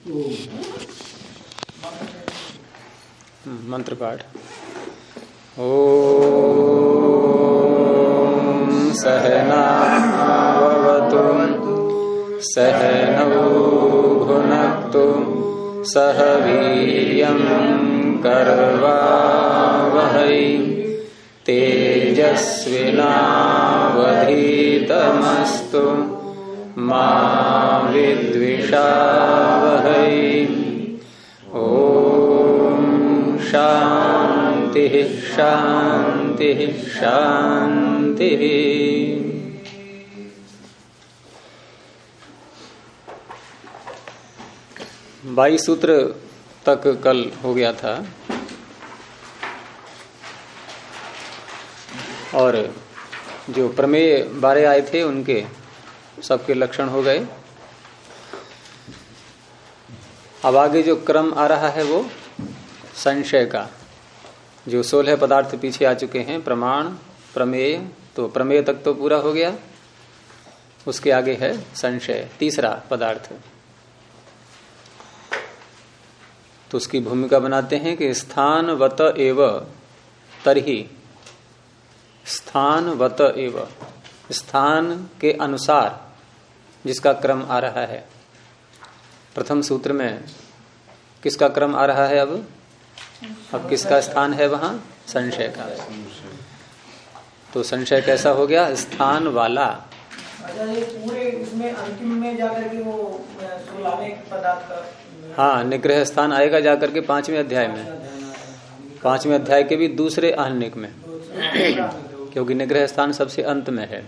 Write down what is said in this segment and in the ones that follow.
मंत्र पाठ। ओम सहनावतु सहनौ भुनक्तु सह वीर्यं करवावहै तेजस्विनावधीतमस्तु मा विद्विषावहै। ओम शांति शांति शांति। 22 सूत्र तक कल हो गया था और जो प्रमेय 12 आए थे उनके सबके लक्षण हो गए। अब आगे जो क्रम आ रहा है वो संशय का। जो 16 पदार्थ पीछे आ चुके हैं, प्रमाण प्रमेय, तो प्रमेय तक तो पूरा हो गया। उसके आगे है संशय, तीसरा पदार्थ। तो उसकी भूमिका बनाते हैं कि स्थानवत एव तरहि, स्थानवत एव, स्थान के अनुसार जिसका क्रम आ रहा है। प्रथम सूत्र में किसका क्रम आ रहा है? अब किसका स्थान है वहां? संशय का। तो संशय कैसा हो गया? स्थान वाला। ये पूरे उसमें अंतिम में जाकर के वो 16वें पदार्थ का, हाँ, निग्रह स्थान आएगा जाकर के 5वें अध्याय में, 5वें अध्याय के भी दूसरे आहनिक में, क्योंकि निग्रह स्थान सबसे अंत में है।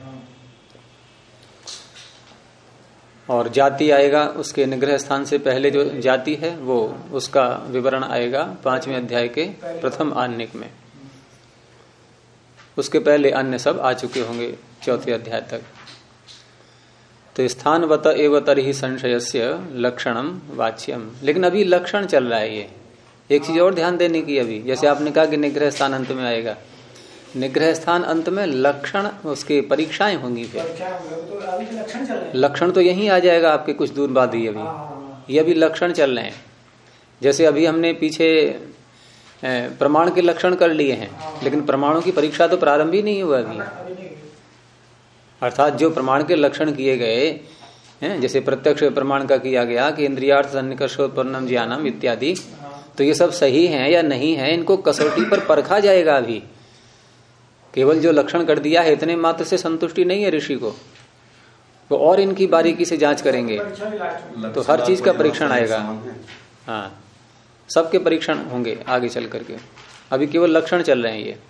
और जाति आएगा उसके निग्रह स्थान से पहले, जो जाति है वो उसका विवरण आएगा 5वें अध्याय के प्रथम आहनिक में। उसके पहले अन्य सब आ चुके होंगे 4वें अध्याय तक। तो स्थानवत एव तर्हि संशयस्य लक्षणम वाच्यम। लेकिन अभी लक्षण चल रहा है। ये एक चीज और ध्यान देने की, अभी जैसे आपने कहा कि निग्रह स्थान अंत में आएगा, निग्रह स्थान अंत में लक्षण, उसके परीक्षाएं होंगी। फिर लक्षण तो यही आ जाएगा आपके कुछ दूर बाद ही। अभी ये अभी लक्षण चल रहे हैं। जैसे अभी हमने पीछे प्रमाण के लक्षण कर लिए हैं, लेकिन प्रमाणों की परीक्षा तो प्रारंभ ही नहीं हुआ अभी। अर्थात जो प्रमाण के लक्षण किए गए हैं, जैसे प्रत्यक्ष प्रमाण का किया गया कि इंद्रियार्थ सन्निकर्षोत्पन्नम ज्ञानम इत्यादि, तो ये सब सही हैं या नहीं है, इनको कसौटी पर परखा जाएगा। अभी केवल जो लक्षण कर दिया है इतने मात्र से संतुष्टि नहीं है ऋषि को, वो और इनकी बारीकी से जांच करेंगे। तो हर चीज का परीक्षण आएगा। हाँ, सबके परीक्षण होंगे आगे चल करके। अभी केवल लक्षण चल रहे हैं ये।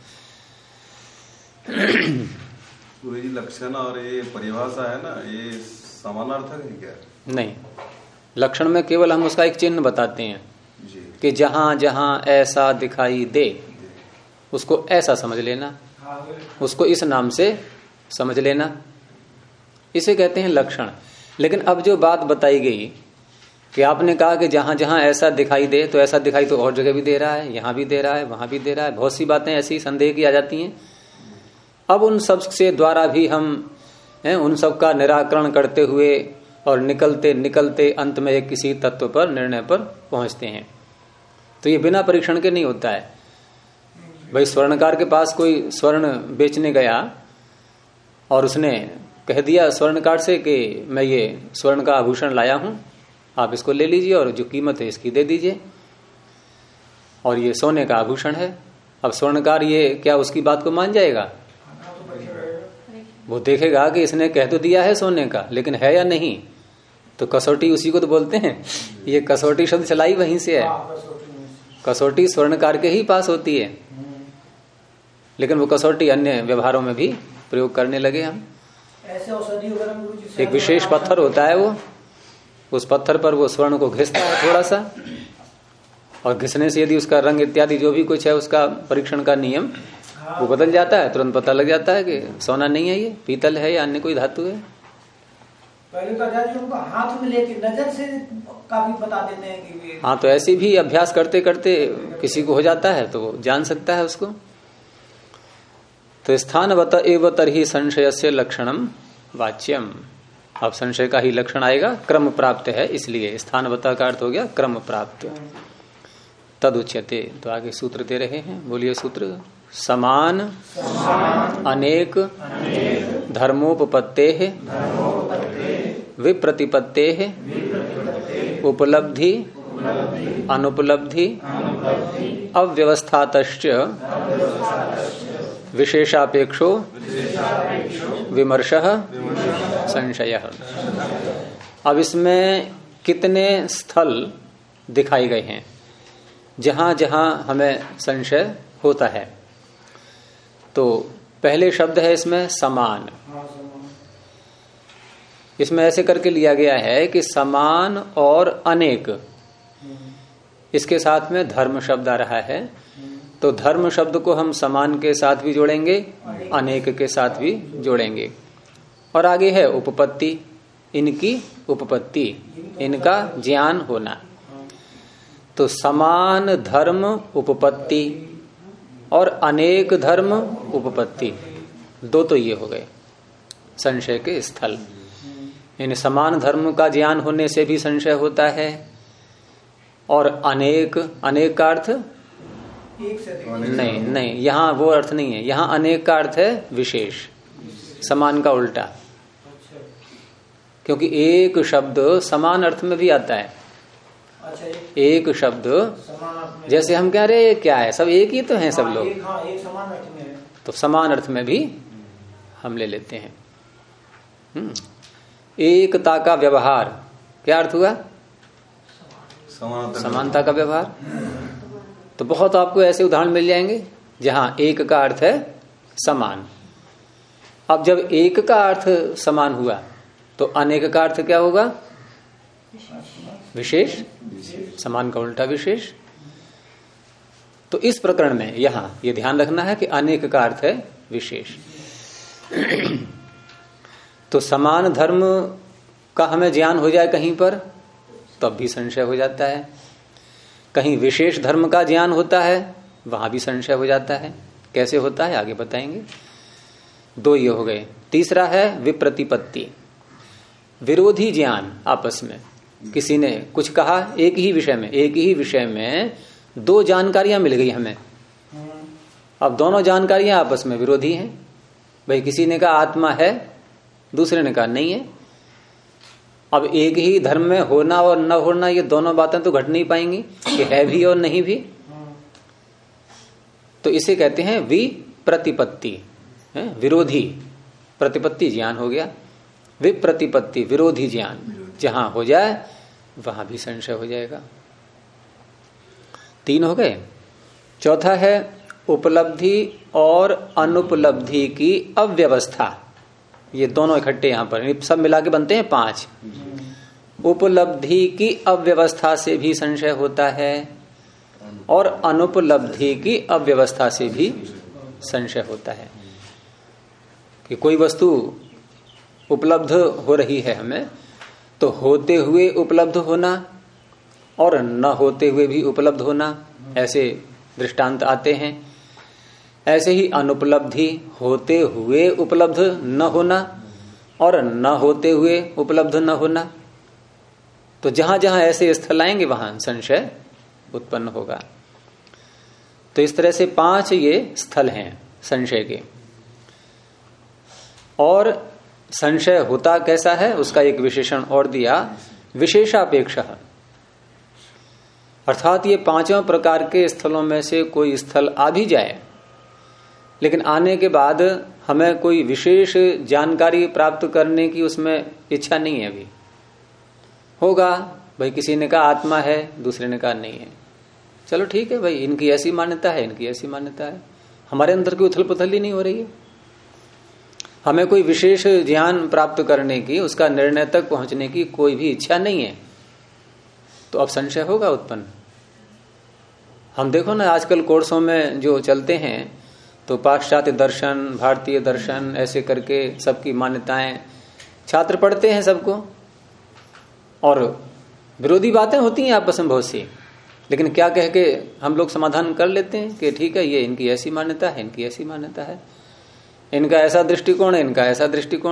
लक्षण और ये परिभाषा है ना, ये समानार्थक है क्या? नहीं, लक्षण में केवल हम उसका एक चिन्ह बताते हैं जी। कि जहां जहां ऐसा दिखाई दे उसको ऐसा समझ लेना, उसको इस नाम से समझ लेना, इसे कहते हैं लक्षण। लेकिन अब जो बात बताई गई कि आपने कहा कि जहां जहां ऐसा दिखाई दे, तो ऐसा दिखाई तो और जगह भी दे रहा है, यहां भी दे रहा है, वहां भी दे रहा है। बहुत सी बातें ऐसी संदेह की आ जाती हैं। अब उन सब से द्वारा भी हम उन सब का निराकरण करते हुए और निकलते निकलते अंत में एक किसी तत्व पर, निर्णय पर पहुंचते हैं। तो ये बिना परीक्षण के नहीं होता है। भाई स्वर्णकार के पास कोई स्वर्ण बेचने गया और उसने कह दिया स्वर्णकार से कि मैं ये स्वर्ण का आभूषण लाया हूं, आप इसको ले लीजिए और जो कीमत है इसकी दे दीजिए, और ये सोने का आभूषण है। अब स्वर्णकार ये क्या उसकी बात को मान जाएगा? वो देखेगा कि इसने कह तो दिया है सोने का, लेकिन है या नहीं। तो कसौटी उसी को तो बोलते हैं। ये कसौटी शब्द चलाई वहीं से है। कसौटी स्वर्णकार के ही पास होती है, लेकिन वो कसौटी अन्य व्यवहारों में भी प्रयोग करने लगे हम। एक विशेष पत्थर होता है वो, उस पत्थर पर वो स्वर्ण को घिसता है थोड़ा सा, और घिसने से यदि उसका रंग इत्यादि जो भी कुछ है उसका परीक्षण का नियम वो बदल जाता है। तुरंत पता लग जाता है कि सोना नहीं है, ये पीतल है या अन्य कोई धातु है। पहले तो उनको हाथ में लेके नजर से काफी बता देते हैं कि हाँ, तो ऐसे भी अभ्यास करते करते किसी को हो जाता है तो वो जान सकता है उसको। तो स्थानवत एव तर्हि संशयस्य लक्षणम वाच्यम। अब संशय का ही लक्षण आएगा, क्रम प्राप्त है, इसलिए स्थानवता का अर्थ हो गया क्रम प्राप्त। तद उच्यते, तो आगे सूत्र दे रहे हैं, बोलिए सूत्र। समान अनेक धर्मोपपत्ते विप्रतिपत्ते उपलब्धि अनुपलब्धि अव्यवस्थातश्च विशेषापेक्षो विमर्शः संशयः। अब इसमें कितने स्थल दिखाए गए हैं जहां जहां हमें संशय होता है। तो पहले शब्द है इसमें समान। इसमें ऐसे करके लिया गया है कि समान और अनेक, इसके साथ में धर्म शब्द आ रहा है। तो धर्म शब्द को हम समान के साथ भी जोड़ेंगे, अनेक के साथ भी जोड़ेंगे। और आगे है उपपत्ति, इनकी उपपत्ति, इनका ज्ञान होना। तो समान धर्म उपपत्ति और अनेक धर्म उपपत्ति, दो तो ये हो गए संशय के स्थल। इन समान धर्म का ज्ञान होने से भी संशय होता है, और अनेक, अनेक का अर्थ नहीं, यहाँ वो अर्थ नहीं है। यहाँ अनेक का अर्थ है विशेष, समान का उल्टा। क्योंकि एक शब्द समान अर्थ में भी आता है। एक शब्द जैसे हम कह रहे क्या है, सब एक ही तो हैं सब लोग, एक समान अर्थ में है। तो समान अर्थ में भी हम ले लेते हैं। एकता का व्यवहार क्या अर्थ हुआ? समानता का व्यवहार। तो बहुत आपको ऐसे उदाहरण मिल जाएंगे जहां एक का अर्थ है समान। अब जब एक का अर्थ समान हुआ तो अनेक का अर्थ क्या होगा? विशेष। समान का उल्टा विशेष। तो इस प्रकरण में यहां ये ध्यान रखना है कि अनेक का अर्थ है विशेष। तो समान धर्म का हमें ज्ञान हो जाए कहीं पर, तब भी संशय हो जाता है। कहीं विशेष धर्म का ज्ञान होता है, वहां भी संशय हो जाता है। कैसे होता है आगे बताएंगे। दो ये हो गए। तीसरा है विप्रतिपत्ति, विरोधी ज्ञान। आपस में किसी ने कुछ कहा एक ही विषय में दो जानकारियां मिल गई हमें। अब दोनों जानकारियां आपस में विरोधी हैं। भाई किसी ने कहा आत्मा है, दूसरे ने कहा नहीं है। अब एक ही धर्म में होना और न होना, ये दोनों बातें तो घट नहीं पाएंगी कि है भी और नहीं भी। तो इसे कहते हैं विप्रतिपत्ति, विरोधी। प्रतिपत्ति ज्ञान हो गया, विप्रतिपत्ति विरोधी ज्ञान जहां हो जाए वहां भी संशय हो जाएगा। तीन हो गए। चौथा है उपलब्धि और अनुपलब्धि की अव्यवस्था। ये दोनों इकट्ठे यहां पर सब मिला के बनते हैं 5। उपलब्धि की अव्यवस्था से भी संशय होता है और अनुपलब्धि की अव्यवस्था से भी संशय होता है। कि कोई वस्तु उपलब्ध हो रही है हमें, तो होते हुए उपलब्ध होना और न होते हुए भी उपलब्ध होना, ऐसे दृष्टांत आते हैं। ऐसे ही अनुपलब्धि, होते हुए उपलब्ध न होना और न होते हुए उपलब्ध न होना। तो जहां जहां ऐसे स्थल आएंगे वहां संशय उत्पन्न होगा। तो इस तरह से 5 ये स्थल हैं संशय के। और संशय होता कैसा है उसका एक विशेषण और दिया, विशेषापेक्ष। अर्थात ये 5 प्रकार के स्थलों में से कोई स्थल आ भी जाए, लेकिन आने के बाद हमें कोई विशेष जानकारी प्राप्त करने की उसमें इच्छा नहीं है। अभी होगा भाई, किसी ने कहा आत्मा है, दूसरे ने कहा नहीं है। चलो ठीक है भाई, इनकी ऐसी मान्यता है, इनकी ऐसी मान्यता है। हमारे अंदर की उथल पुथल ही नहीं हो रही है। हमें कोई विशेष ज्ञान प्राप्त करने की, उसका निर्णय तक पहुंचने की कोई भी इच्छा नहीं है। तो अब संशय होगा उत्पन्न। हम देखो ना आजकल कोर्सों में जो चलते हैं, तो पाश्चात्य दर्शन, भारतीय दर्शन, ऐसे करके सबकी मान्यताएं छात्र पढ़ते हैं सबको, और विरोधी बातें होती हैं आपस में बहुत सी, लेकिन क्या कह के हम लोग समाधान कर लेते हैं कि ठीक है, ये इनकी ऐसी मान्यता है, इनकी ऐसी मान्यता है, इनका ऐसा दृष्टिकोण है, इनका ऐसा दृष्टिकोण है।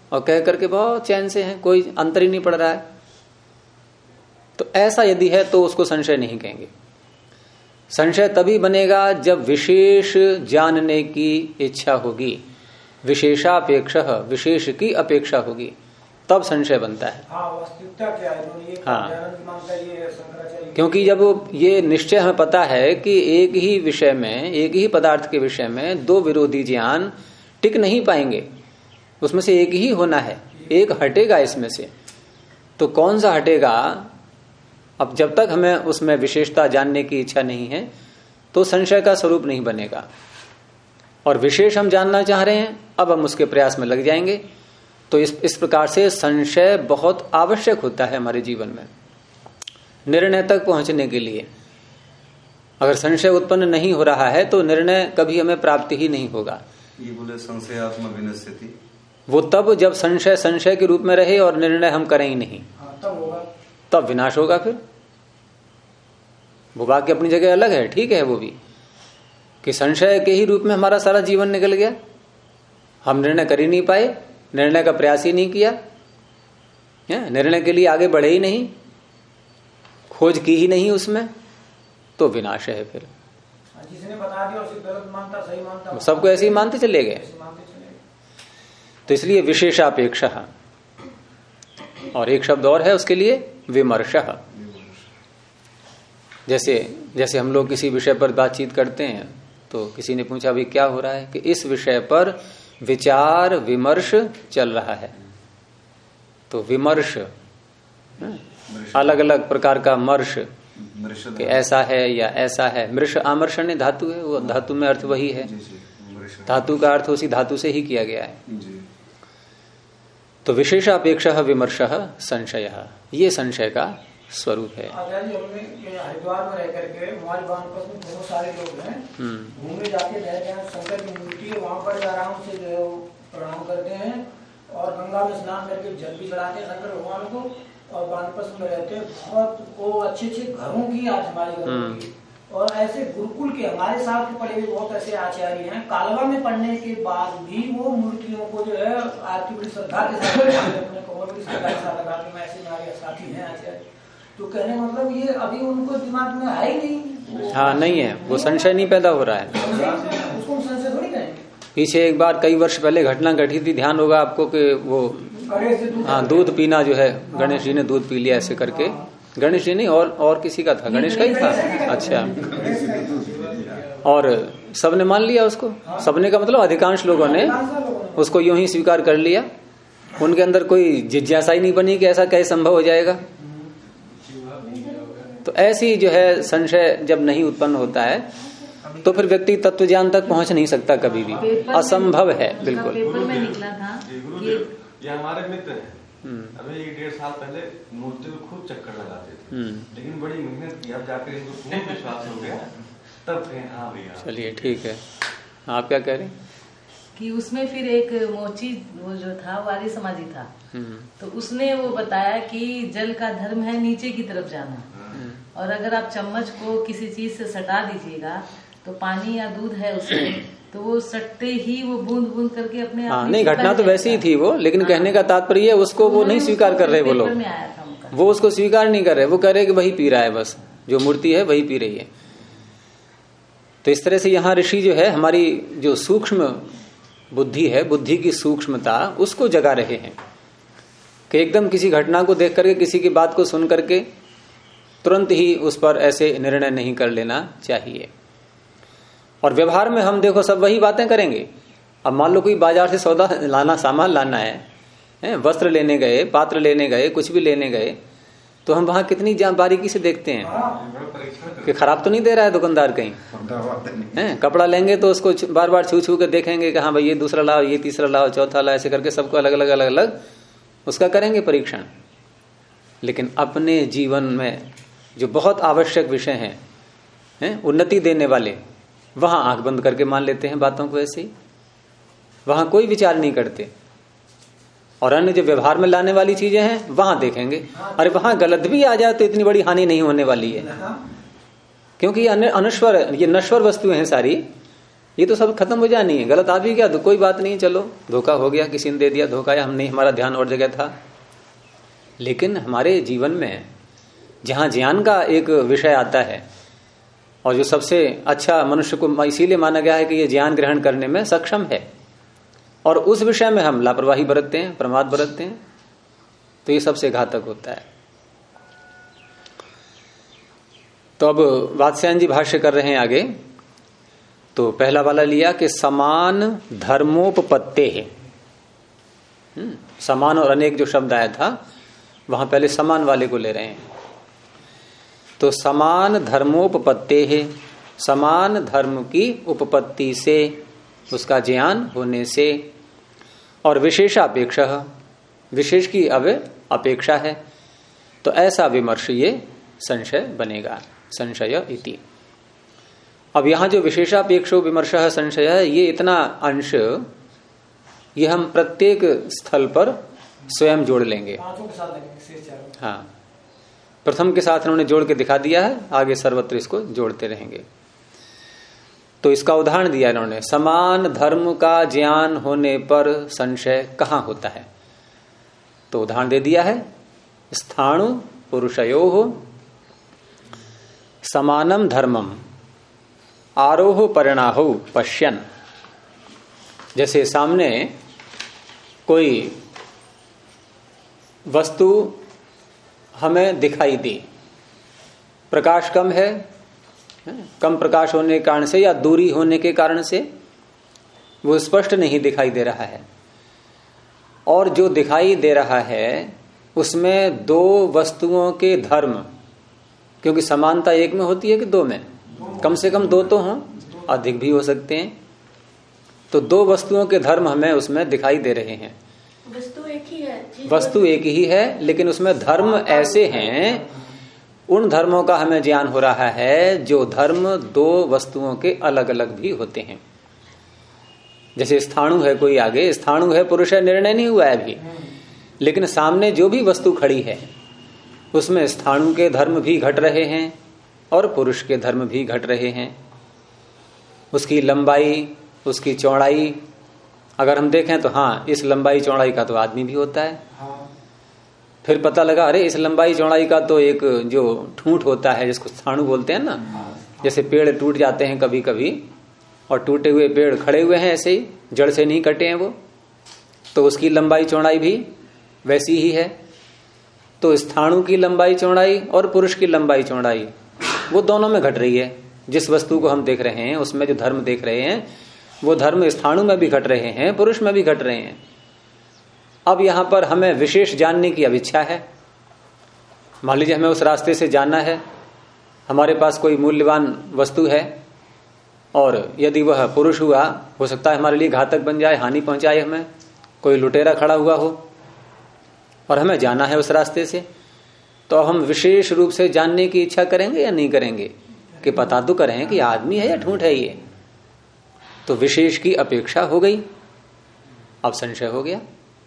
और कह करके बहुत चैन से हैं, कोई अंतर ही नहीं पड़ रहा है। तो ऐसा यदि है तो उसको संशय नहीं कहेंगे। संशय तभी बनेगा जब विशेष जानने की इच्छा होगी, विशेषापेक्षा, विशेष की अपेक्षा होगी, तब संशय बनता है। वास्तविकता क्या है? क्योंकि जब ये निश्चय हमें पता है कि एक ही विषय में, एक ही पदार्थ के विषय में दो विरोधी ज्ञान टिक नहीं पाएंगे, उसमें से एक ही होना है, एक हटेगा इसमें से, तो कौन सा हटेगा? अब जब तक हमें उसमें विशेषता जानने की इच्छा नहीं है तो संशय का स्वरूप नहीं बनेगा। और विशेष हम जानना चाह रहे हैं, अब हम उसके प्रयास में लग जाएंगे। तो इस प्रकार से संशय बहुत आवश्यक होता है हमारे जीवन में निर्णय तक पहुंचने के लिए। अगर संशय उत्पन्न नहीं हो रहा है तो निर्णय कभी हमें प्राप्ति ही नहीं होगा। ये बोले संशयात्म विनश्यति, वो तब जब संशय संशय के रूप में रहे और निर्णय हम करें ही नहीं, तब होगा, तब विनाश होगा। फिर वो वाक्य अपनी जगह अलग है, ठीक है वो भी, कि संशय के ही रूप में हमारा सारा जीवन निकल गया, हम निर्णय कर ही नहीं पाए, निर्णय का प्रयास ही नहीं किया, निर्णय के लिए आगे बढ़े ही नहीं, खोज की ही नहीं उसमें, तो विनाश है। फिर जिसने बता दिया उसे गलत मानता, सही मानता, सबको ऐसे ही मानते चले गए। तो इसलिए विशेषापेक्षा, और एक शब्द और है उसके लिए, विमर्श। जैसे हम लोग किसी विषय पर बातचीत करते हैं तो किसी ने पूछा अभी क्या हो रहा है, कि इस विषय पर विचार विमर्श चल रहा है। तो विमर्श अलग अलग प्रकार का मर्श, कि ऐसा है या ऐसा है। मृष आमर्षण धातु है, वो धातु में अर्थ वही है, धातु का अर्थ उसी धातु से ही किया गया है। तो विशेषापेक्षा विमर्श संशय, ये संशय का स्वरूप है। हरिद्वार में रह करके बहुत सारे लोग हैं, घूमने जाते हैं, शंकर की मूर्ति है वहां पर आराम से जो है प्रणाम करते हैं और गंगा में स्नान करके जल भी चढ़ाते हैं शंकर भगवान को, और वानप्रस्थ में रहते हैं। बहुत वो अच्छे अच्छे घरों की आजमाई घरों की, और ऐसे गुरुकुल के हमारे साथ के पढ़े हुए बहुत ऐसे आचार्य हैं, कालवा में पढ़ने के बाद भी वो मूर्तियों को जो है आरती बड़ी श्रद्धा के साथ अपने कमर बड़ी श्रद्धा के साथ लगाते। मैं ऐसे हमारे साथी हैं आचार्य, तो कहने मतलब ये अभी उनको दिमाग में है ही नहीं। हाँ, नहीं है, वो संशय नहीं पैदा हो रहा है, उसको संशय थोड़ी कहेंगे। पीछे एक बार कई वर्ष पहले घटना घटी थी, ध्यान होगा आपको, कि वो दूध पीना जो है, गणेश जी ने दूध पी लिया ऐसे करके, गणेश जी नहीं और किसी का था, गणेश का ही था, अच्छा, और सबने मान लिया उसको, सबने का मतलब अधिकांश लोगों ने उसको यूं ही स्वीकार कर लिया। उनके अंदर कोई जिज्ञासा ही नहीं बनी कि ऐसा कैसे संभव हो जाएगा। तो ऐसी जो है संशय जब नहीं उत्पन्न होता है तो फिर व्यक्ति तत्व ज्ञान तक पहुंच नहीं सकता, कभी भी असंभव है बिल्कुल। पेपर में निकला था कि ये हमारे मित्र हैं, अभी 1.5 साल पहले मूर्ति को खूब चक्कर लगाते थे, लेकिन बड़ी मेहनत की, अब जाकर इनको पूर्ण विश्वास हो गया, तब कहें हाँ भैया। चलिए ठीक है, आप क्या कह रहे हैं? कि उसमें फिर एक मोची वो जो था वो आर्य समाजी था, तो उसने वो बताया कि जल का धर्म है नीचे की तरफ जाना, और अगर आप चम्मच को किसी चीज से सटा दीजिएगा तो पानी या दूध है उसमें, तो वो सटते ही वो बूंद बूंद करके अपने आप नहीं, घटना तो वैसी ही थी वो, लेकिन कहने का तात्पर्य उसको वो नहीं स्वीकार कर रहे वो लोग, वो उसको स्वीकार नहीं कर रहे, वो कह रहे कि वही पी रहा है, बस जो मूर्ति है वही पी रही है। तो इस तरह से यहाँ ऋषि जो है हमारी जो सूक्ष्म बुद्धि है, बुद्धि की सूक्ष्मता उसको जगा रहे हैं, कि एकदम किसी घटना को देख करके, किसी की बात को सुन करके तुरंत ही उस पर ऐसे निर्णय नहीं कर लेना चाहिए। और व्यवहार में हम देखो सब वही बातें करेंगे। अब मान लो कोई बाजार से सौदा लाना, सामान लाना है, वस्त्र लेने गए, पात्र लेने गए, कुछ भी लेने गए, तो हम वहां कितनी बारीकी से देखते हैं कि खराब तो नहीं दे रहा है दुकानदार कहीं। कपड़ा लेंगे तो उसको बार बार छू छू के देखेंगे कि हाँ भाई ये दूसरा लाओ, ये तीसरा लाओ, चौथा लाओ, ऐसे करके सबको अलग अलग उसका करेंगे परीक्षण। लेकिन अपने जीवन में जो बहुत आवश्यक विषय हैं, उन्नति देने वाले, वहां आंख बंद करके मान लेते हैं बातों को ऐसे ही, वहां कोई विचार नहीं करते। और अन्य जो व्यवहार में लाने वाली चीजें हैं वहां देखेंगे, अरे वहां गलत भी आ जाए तो इतनी बड़ी हानि नहीं होने वाली है, क्योंकि ये अनश्वर, ये नश्वर वस्तुएं हैं सारी, ये तो सब खत्म हो जानी है। गलत आ भी गया तो कोई बात नहीं, चलो धोखा हो गया, किसी ने दे दिया धोखा, या हमने हमारा ध्यान और जगह था। लेकिन हमारे जीवन में जहां ज्ञान का एक विषय आता है, और जो सबसे अच्छा मनुष्य को इसीलिए माना गया है कि ये ज्ञान ग्रहण करने में सक्षम है, और उस विषय में हम लापरवाही बरतते हैं, प्रमाद बरतते हैं, तो ये सबसे घातक होता है। तो अब वात्स्यायन जी भाष्य कर रहे हैं आगे। तो पहला वाला लिया कि समान धर्मोपपत्ते है। समान और अनेक जो शब्द आया था वहां पहले समान वाले को ले रहे हैं। तो समान धर्मोपपत्ते है, समान धर्म की उपपत्ति से, उसका ज्ञान होने से, और विशेषापेक्षा, विशेष की अब अपेक्षा है, तो ऐसा विमर्श ये संशय बनेगा, संशय इति। अब यहां जो विशेषापेक्षो विमर्श संशय है, ये इतना अंश ये हम प्रत्येक स्थल पर स्वयं जोड़ लेंगे। हाँ, प्रथम के साथ उन्होंने जोड़ के दिखा दिया है, आगे सर्वत्र इसको जोड़ते रहेंगे। तो इसका उदाहरण दिया इन्होंने, समान धर्म का ज्ञान होने पर संशय कहाँ होता है। तो उदाहरण दे दिया है, स्थाणु पुरुषयोः समानम धर्मम आरोह परिणाहो पश्यन्। जैसे सामने कोई वस्तु हमें दिखाई दी, प्रकाश कम है, कम प्रकाश होने के कारण से या दूरी होने के कारण से वो स्पष्ट नहीं दिखाई दे रहा है, और जो दिखाई दे रहा है उसमें दो वस्तुओं के धर्म, क्योंकि समानता एक में होती है कि दो में, कम से कम दो तो हों, अधिक भी हो सकते हैं। तो दो वस्तुओं के धर्म हमें उसमें दिखाई दे रहे हैं। वस्तु एक ही है, वस्तु एक ही है, लेकिन उसमें धर्म ऐसे हैं, उन धर्मों का हमें ज्ञान हो रहा है जो धर्म दो वस्तुओं के अलग अलग भी होते हैं। जैसे स्थाणु है, कोई आगे स्थाणु है, पुरुष है, निर्णय नहीं हुआ है अभी, लेकिन सामने जो भी वस्तु खड़ी है उसमें स्थाणु के धर्म भी घट रहे हैं और पुरुष के धर्म भी घट रहे हैं। उसकी लंबाई, उसकी चौड़ाई अगर हम देखें तो हाँ, इस लंबाई चौड़ाई का तो आदमी भी होता है। फिर पता लगा अरे इस लंबाई चौड़ाई का तो एक जो ठूंठ होता है जिसको स्थाणु बोलते हैं ना, जैसे पेड़ टूट जाते हैं कभी कभी, और टूटे हुए पेड़ खड़े हुए हैं ऐसे ही, जड़ से नहीं कटे हैं वो, तो उसकी लंबाई चौड़ाई भी वैसी ही है। तो स्थाणु की लंबाई चौड़ाई और पुरुष की लंबाई चौड़ाई वो दोनों में घट रही है। जिस वस्तु को हम देख रहे हैं उसमें जो धर्म देख रहे हैं वो धर्म स्थाणु में भी घट रहे हैं, पुरुष में भी घट रहे हैं। अब यहां पर हमें विशेष जानने की अब इच्छा है। मान लीजिए हमें उस रास्ते से जाना है, हमारे पास कोई मूल्यवान वस्तु है, और यदि वह पुरुष हुआ, हो सकता है हमारे लिए घातक बन जाए, हानि पहुंचाए हमें, कोई लुटेरा खड़ा हुआ हो, और हमें जाना है उस रास्ते से, तो हम विशेष रूप से जानने की इच्छा करेंगे या नहीं करेंगे, कि पता तो करें कि आदमी है या ठूंठ है ये। तो विशेष की अपेक्षा हो गई, अब संशय हो गया।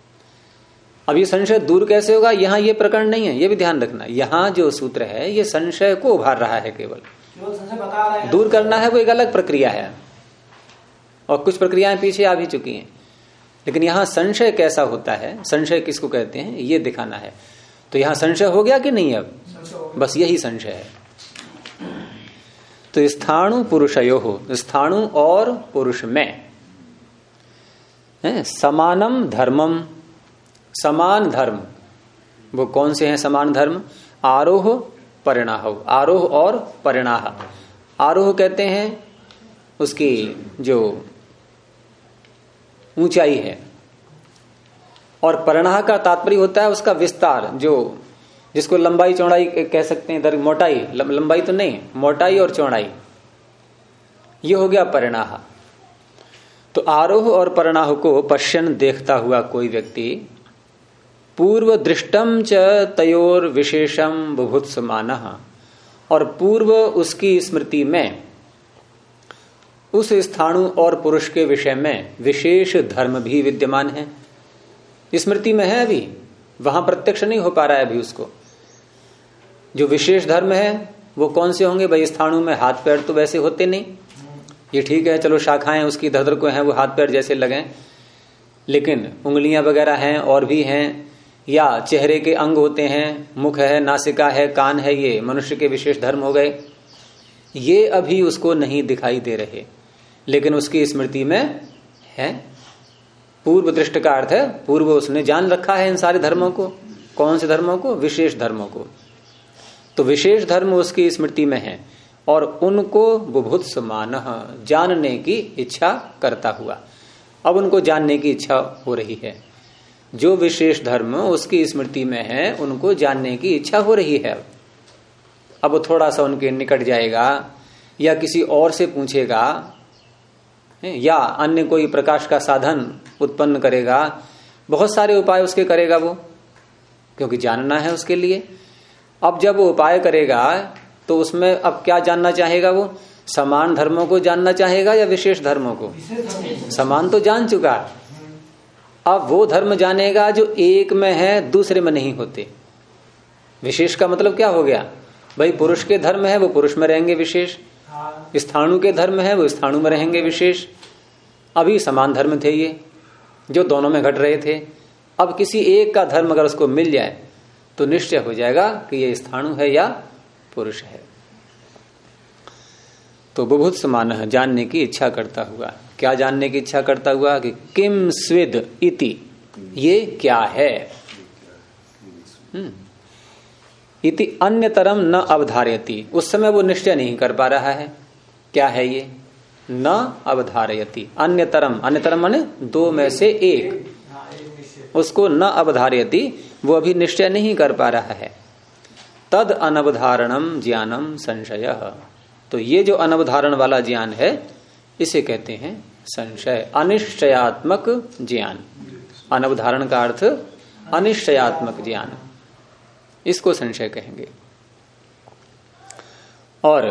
अब ये संशय दूर कैसे होगा, यहां ये प्रकरण नहीं है, ये भी ध्यान रखना। यहां जो सूत्र है ये संशय को उभार रहा है, केवल दूर करना है वो एक अलग प्रक्रिया है, और कुछ प्रक्रियाएं पीछे आ भी चुकी हैं। लेकिन यहां संशय कैसा होता है, संशय किसको कहते हैं, ये दिखाना है। तो यहां संशय हो गया कि नहीं, अब बस यही संशय है। तो स्थाणु पुरुषयोः, स्थाणु और पुरुष में समानम धर्मम, समान धर्म, वो कौन से हैं समान धर्म, आरोह परिणाह, आरोह और परिणाह। आरोह कहते हैं उसकी जो ऊंचाई है, और परिणाह का तात्पर्य होता है उसका विस्तार, जो जिसको लंबाई चौड़ाई कह सकते हैं, मोटाई, लंबाई तो नहीं, मोटाई और चौड़ाई, ये हो गया परिणाह। तो आरोह और परिणाह को पश्यन, देखता हुआ कोई व्यक्ति, पूर्व दृष्टम च तयोर विशेषम बुभुत्समानः, और पूर्व उसकी स्मृति में उस स्थाणु और पुरुष के विषय में विशेष धर्म भी विद्यमान है। स्मृति में है, अभी वहां प्रत्यक्ष नहीं हो पा रहा है अभी उसको। जो विशेष धर्म है वो कौन से होंगे भाई, स्थाणु में हाथ पैर तो वैसे होते नहीं, ये ठीक है, चलो शाखाएं उसकी धर को हैं, वो हाथ पैर जैसे लगें, लेकिन उंगलियां वगैरह हैं और भी हैं, या चेहरे के अंग होते हैं, मुख है, नासिका है, कान है, ये मनुष्य के विशेष धर्म हो गए। ये अभी उसको नहीं दिखाई दे रहे, लेकिन उसकी स्मृति में है। पूर्व दृष्ट का अर्थ है पूर्व उसने जान रखा है इन सारे धर्मों को। कौन से धर्मों को? विशेष धर्मों को। तो विशेष धर्म उसकी स्मृति में है और उनको बुभुत्समानः जानने की इच्छा करता हुआ। अब उनको जानने की इच्छा हो रही है। जो विशेष धर्म उसकी स्मृति में है उनको जानने की इच्छा हो रही है। अब वो थोड़ा सा उनके निकट जाएगा या किसी और से पूछेगा या अन्य कोई प्रकाश का साधन उत्पन्न करेगा, बहुत सारे उपाय उसके करेगा वो, क्योंकि जानना है उसके लिए। अब जब वो उपाय करेगा तो उसमें अब क्या जानना चाहेगा? वो समान धर्मों को जानना चाहेगा या विशेष धर्मों को? समान तो जान चुका, अब वो धर्म जानेगा जो एक में है दूसरे में नहीं होते। विशेष का मतलब क्या हो गया? भाई पुरुष के धर्म है वो पुरुष में रहेंगे विशेष, स्थाणु के धर्म है वो स्थाणु में रहेंगे विशेष। अभी समान धर्म थे ये जो दोनों में घट रहे थे। अब किसी एक का धर्म अगर उसको मिल जाए तो निश्चय हो जाएगा कि ये स्थाणु है या पुरुष है। तो बुभुत्समानः जानने की इच्छा करता हुआ। क्या जानने की इच्छा करता हुआ? कि किम स्विद इति, ये क्या है। इति अन्यतरम न अवधारयति, उस समय वो निश्चय नहीं कर पा रहा है क्या है ये। न अवधारयति, अन्यतरम, अन्यतरम माने दो में से एक, उसको न अवधारयति, वो अभी निश्चय नहीं कर पा रहा है। तद अनवधारणम ज्ञानम संशय, तो ये जो अनवधारण वाला ज्ञान है इसे कहते हैं संशय, अनिश्चयात्मक ज्ञान। अनवधारण का अर्थ अनिश्चयात्मक ज्ञान, इसको संशय कहेंगे। और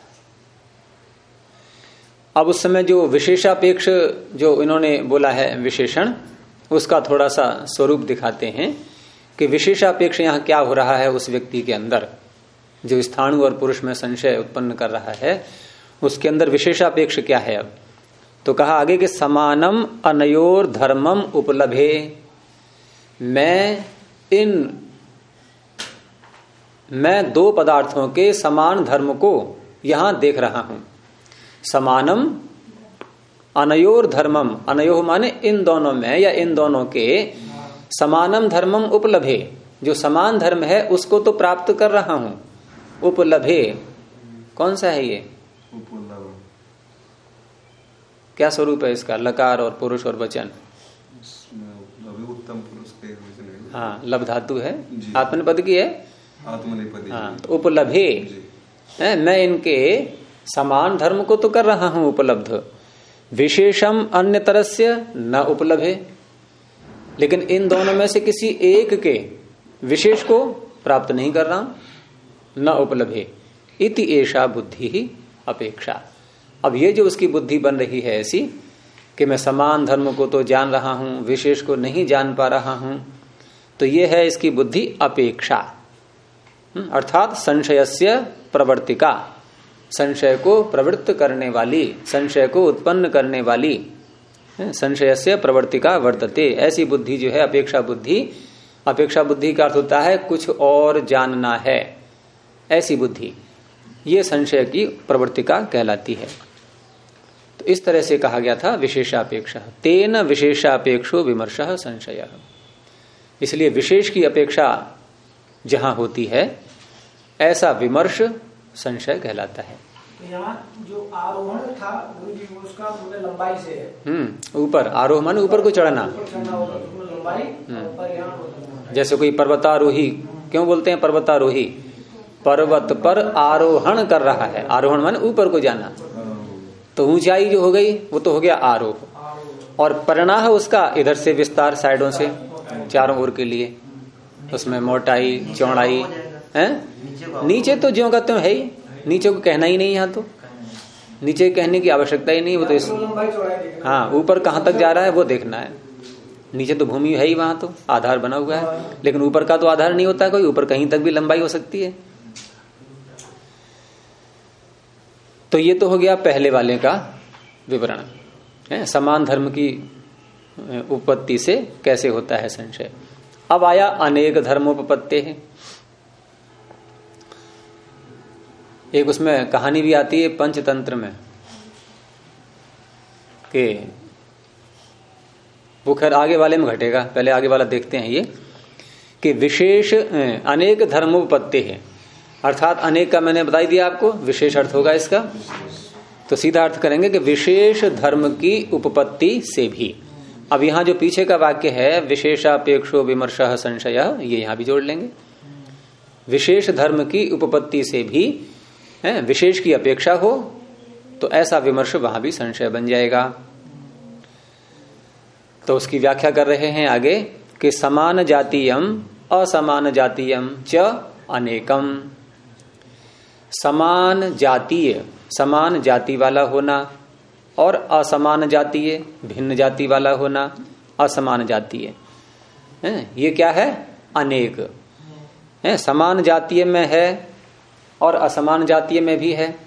अब उस समय जो विशेषापेक्ष जो इन्होंने बोला है विशेषण, उसका थोड़ा सा स्वरूप दिखाते हैं कि विशेषापेक्ष यहां क्या हो रहा है उस व्यक्ति के अंदर, जो स्थाणु और पुरुष में संशय उत्पन्न कर रहा है, उसके अंदर विशेषापेक्ष क्या है। अब तो कहा आगे कि समानम अनयोर धर्मम उपलभे, मैं दो पदार्थों के समान धर्म को यहां देख रहा हूं। समानम अनयोर धर्मम, अनयोह माने इन दोनों में या इन दोनों के, समानम धर्मम उपलभे, जो समान धर्म है उसको तो प्राप्त कर रहा हूं। उपलभे कौन सा है ये? क्या स्वरूप है इसका? लकार और पुरुष और वचन। उत्तम पुरुष के, हाँ, लभ धातु है, आत्मनिपद की है। हाँ, तो उपलभे, मैं इनके समान धर्म को तो कर रहा हूं उपलब्ध, विशेषम अन्य तरस्य न उपलभे, लेकिन इन दोनों में से किसी एक के विशेष को प्राप्त नहीं कर रहा हूं। न उपलभे इति एषा बुद्धि ही अपेक्षा। अब ये जो उसकी बुद्धि बन रही है ऐसी कि मैं समान धर्म को तो जान रहा हूं, विशेष को नहीं जान पा रहा हूं, तो ये है इसकी बुद्धि अपेक्षा, अर्थात संशयस्य प्रवर्तिका, संशय को प्रवृत्त करने वाली, संशय को उत्पन्न करने वाली, संशयस्य प्रवर्तिका वर्तते। ऐसी बुद्धि जो है अपेक्षा बुद्धि, अपेक्षा बुद्धि का अर्थ होता है कुछ और जानना है, ऐसी बुद्धि, ये संशय की प्रवर्तिका कहलाती है। तो इस तरह से कहा गया था विशेषापेक्षा, तेन विशेषापेक्षो विमर्शः संशय। इसलिए विशेष की अपेक्षा जहां होती है ऐसा विमर्श संशय कहलाता है। तो यहाँ जो आरोहण था गुरु जी, उसका लंबाई से है। ऊपर आरोह माने ऊपर को चढ़ना, लंबाई। जैसे कोई पर्वतारोही, क्यों बोलते हैं पर्वतारोही? पर्वत पर आरोहण कर रहा है, आरोहण माने ऊपर को जाना, तो ऊंचाई जो हो गई वो तो हो गया आरोह। और परिणाह उसका इधर से विस्तार, साइडों से चारों ओर के लिए, उसमें मोटाई चौड़ाई है। नीचे तो ज्यों का त्यों है ही, नीचे को कहना ही नहीं, यहाँ तो नीचे कहने की आवश्यकता ही नहीं, वो तो इस, हाँ, ऊपर कहाँ तक जा रहा है वो देखना है। नीचे तो भूमि है ही, वहां तो आधार बना हुआ है, लेकिन ऊपर का तो आधार नहीं होता कोई, ऊपर कहीं तक भी लंबाई हो सकती है। तो ये तो हो गया पहले वाले का विवरण है, समान धर्म की उपपत्ति से कैसे होता है संशय। अब आया अनेक धर्मोपपत्ति है। एक उसमें कहानी भी आती है पंचतंत्र में कि वो खैर आगे वाले में घटेगा, पहले आगे वाला देखते हैं। ये कि विशेष अनेक धर्मोपपत्ति है, अर्थात अनेक का मैंने बता दिया आपको, विशेष अर्थ होगा इसका। तो सीधा अर्थ करेंगे कि विशेष धर्म की उपपत्ति से भी। अब यहां जो पीछे का वाक्य है विशेषापेक्षो विमर्शः संशय, ये यहां भी जोड़ लेंगे। विशेष धर्म की उपपत्ति से भी विशेष की अपेक्षा हो तो ऐसा विमर्श वहां भी संशय बन जाएगा। तो उसकी व्याख्या कर रहे हैं आगे कि समान जातीयम असमान जातीयम च अनेकम। समान जातीय, समान जाति वाला होना, और असमान जातीय, भिन्न जाति वाला होना, असमान जातीय, ये क्या है? अनेक है। समान जातीय में है और असमान जातीय में भी है।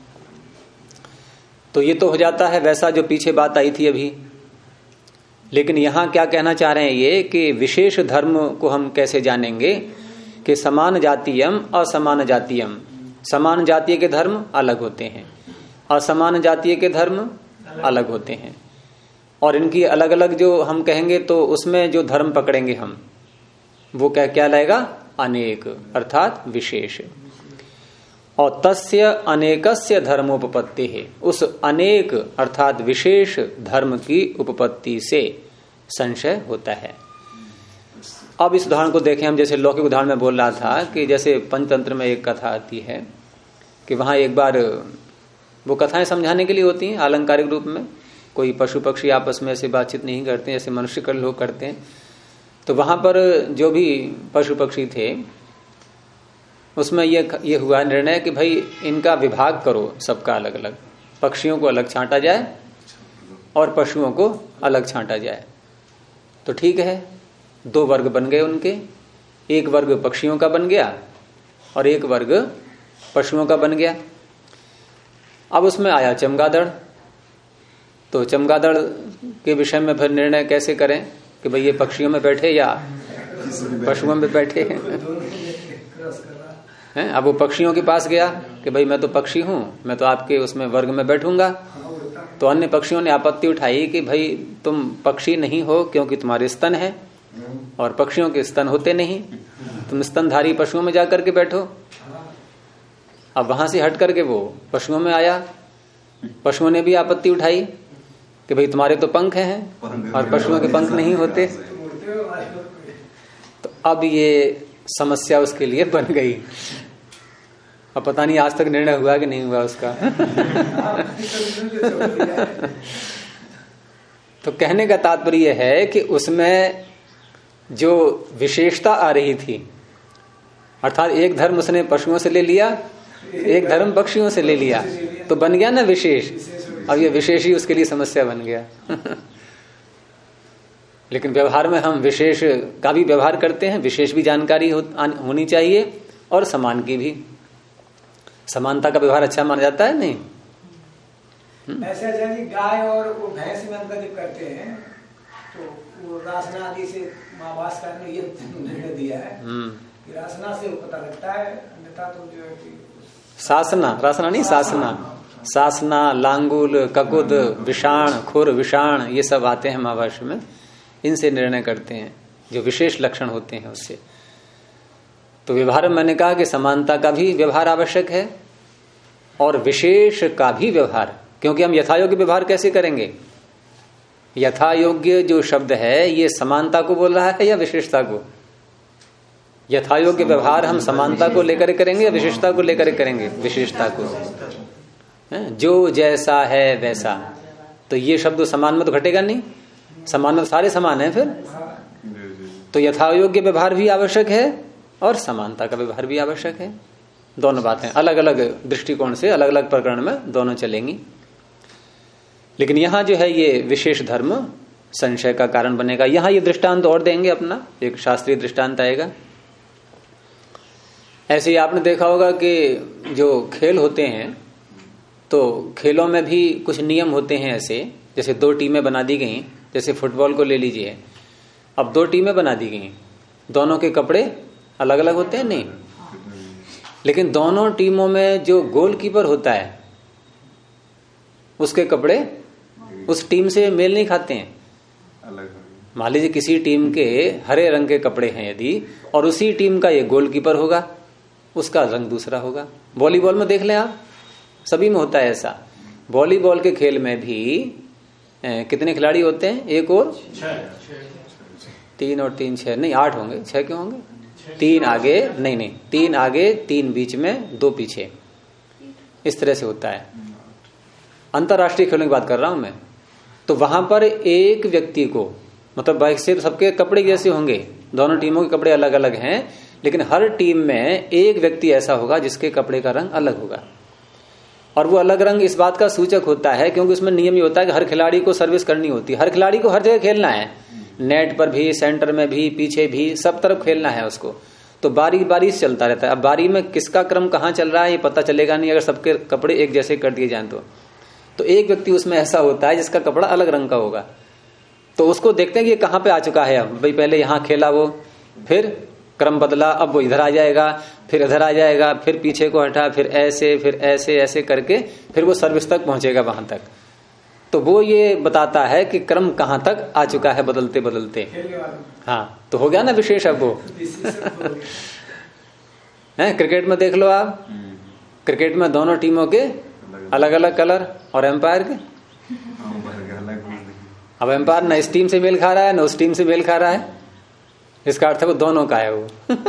तो ये तो हो जाता है वैसा जो पीछे बात आई थी अभी। लेकिन यहां क्या कहना चाह रहे हैं ये कि विशेष धर्म को हम कैसे जानेंगे कि समान जातीयम असमान जातीयम। समान जातीय के धर्म अलग होते हैं, असमान जातीय के धर्म अलग होते हैं, और इनकी अलग अलग जो हम कहेंगे तो उसमें जो धर्म पकड़ेंगे हम वो क्या लाएगा? अनेक, अर्थात विशेष। और तस्य अनेकस्य धर्मोपपत्ति है, उस अनेक अर्थात विशेष धर्म की उपपत्ति से संशय होता है। अब इस उदाहरण को देखें हम, जैसे लौकिक उदाहरण में बोल रहा था कि जैसे पंचतंत्र में एक कथा आती है कि वहां एक बार, वो कथाएं समझाने के लिए होती हैं आलंकारिक रूप में, कोई पशु पक्षी आपस में ऐसे बातचीत नहीं करते जैसे मनुष्य कर लोग करते हैं। तो वहां पर जो भी पशु पक्षी थे उसमें ये हुआ निर्णय कि भाई इनका विभाग करो सबका अलग अलग, पक्षियों को अलग छांटा जाए और पशुओं को अलग छांटा जाए। तो ठीक है, दो वर्ग बन गए उनके, एक वर्ग पक्षियों का बन गया और एक वर्ग पशुओं का बन गया। अब उसमें आया चमगादड़। तो चमगादड़ के विषय में फिर निर्णय कैसे करें कि भाई ये पक्षियों में बैठे या पशुओं में बैठे हैं। अब वो पक्षियों के पास गया कि भाई मैं तो पक्षी हूं, मैं तो आपके उसमें वर्ग में बैठूंगा। तो अन्य पक्षियों ने आपत्ति उठाई कि भाई तुम पक्षी नहीं हो क्योंकि तुम्हारे स्तन है और पक्षियों के स्तन होते नहीं, तुम स्तनधारी पशुओं में जाकर के बैठो। अब वहां से हट करके वो पशुओं में आया, पशुओं ने भी आपत्ति उठाई कि भाई तुम्हारे तो पंख हैं और पशुओं के पंख नहीं होते। तो अब ये समस्या उसके लिए बन गई। अब पता नहीं आज तक निर्णय हुआ कि नहीं हुआ उसका। तो कहने का तात्पर्य है कि उसमें जो विशेषता आ रही थी, अर्थात एक धर्म उसने पशुओं से ले लिया, एक धर्म पक्षियों से ले लिया, तो बन गया ना विशेष। अब ये विशेष ही उसके लिए समस्या बन गया। लेकिन व्यवहार में हम विशेष का भी व्यवहार करते हैं, विशेष भी जानकारी होनी चाहिए और समान की भी। समानता का व्यवहार अच्छा माना जाता है नहीं? ऐसे जी गाय और वो भैंस में अंतर जब करते हैं तो वो रासना आदि से महाभाष्यकार ने ये निर्णय दिया है कि रासना से पता लगता है, अन्यथा तो जो है कि सासना, रासना नहीं सासना, सासना, लांगुल, ककुद, विषाण, खुर, विषाण, ये सब आते हैं महाभाष्य में। इनसे निर्णय करते हैं जो विशेष लक्षण होते हैं उससे। तो व्यवहार में मैंने कहा कि समानता का भी व्यवहार आवश्यक है और विशेष का भी व्यवहार, क्योंकि हम यथायोग्य व्यवहार कैसे करेंगे? यथायोग्य जो शब्द है ये समानता को बोल रहा है या विशेषता को? यथायोग्य व्यवहार हम समानता को लेकर करेंगे या विशेषता को लेकर करेंगे? विशेषता को। जो जैसा है वैसा, तो ये शब्द समान में तो घटेगा नहीं, समान में सारे समान है। फिर तो यथायोग्य व्यवहार भी आवश्यक है और समानता का व्यवहार भी आवश्यक है। दोनों बातें अलग अलग दृष्टिकोण से अलग अलग प्रकरण में दोनों चलेंगी। लेकिन यहां जो है ये विशेष धर्म संशय का कारण बनेगा। यहां ये दृष्टांत और देंगे अपना, एक शास्त्रीय दृष्टांत आएगा। ऐसे ही आपने देखा होगा कि जो खेल होते हैं तो खेलों में भी कुछ नियम होते हैं ऐसे, जैसे 2 टीमें बना दी गई, जैसे फुटबॉल को ले लीजिए, अब 2 टीमें बना दी गई, दोनों के कपड़े अलग अलग होते हैं नहीं, लेकिन दोनों टीमों में जो गोलकीपर होता है उसके कपड़े उस टीम से मेल नहीं खाते हैं। मान लीजिए किसी टीम के हरे रंग के कपड़े हैं यदि, और उसी टीम का ये गोलकीपर होगा, उसका रंग दूसरा होगा। वॉलीबॉल में देख लें आप, सभी में होता है ऐसा। वॉलीबॉल के खेल में भी कितने खिलाड़ी होते हैं? 1 और 3 और 3 6 नहीं 8 होंगे, 6 क्यों होंगे? 3 आगे नहीं 3 आगे 3 बीच में 2 पीछे, इस तरह से होता है। अंतरराष्ट्रीय खेलों की बात कर रहा हूं मैं। तो वहां पर एक व्यक्ति को, मतलब बाइक से तो सबके कपड़े जैसे होंगे, दोनों टीमों के कपड़े अलग अलग हैं, लेकिन हर टीम में एक व्यक्ति ऐसा होगा जिसके कपड़े का रंग अलग होगा। और वो अलग रंग इस बात का सूचक होता है क्योंकि उसमें नियम ये होता है कि हर खिलाड़ी को सर्विस करनी होती है, हर खिलाड़ी को हर जगह खेलना है, नेट पर भी, सेंटर में भी, पीछे भी, सब तरफ खेलना है उसको। तो बारी बारी से चलता रहता है। अब बारी में किसका क्रम कहाँ चल रहा है ये पता चलेगा नहीं अगर सबके कपड़े एक जैसे कर दिए जाए तो एक व्यक्ति उसमें ऐसा होता है जिसका कपड़ा अलग रंग का होगा। तो उसको देखते हैं कि ये कहाँ पे आ चुका है। अब भाई पहले यहाँ खेला वो, फिर क्रम बदला, अब वो इधर आ जाएगा, फिर इधर आ जाएगा, फिर पीछे को हटा, फिर ऐसे ऐसे करके फिर वो सर्विस तक पहुंचेगा वहां तक। तो वो ये बताता है कि क्रम कहाँ तक आ चुका है बदलते बदलते। हाँ, तो हो गया ना विशेष। अब वो है क्रिकेट में देख लो आप, क्रिकेट में दोनों टीमों के अलग अलग कलर और एम्पायर के। अब एम्पायर न इस टीम से मेल खा रहा है न उस टीम से मेल खा रहा है, इसका अर्थ है वो दोनों का है वो।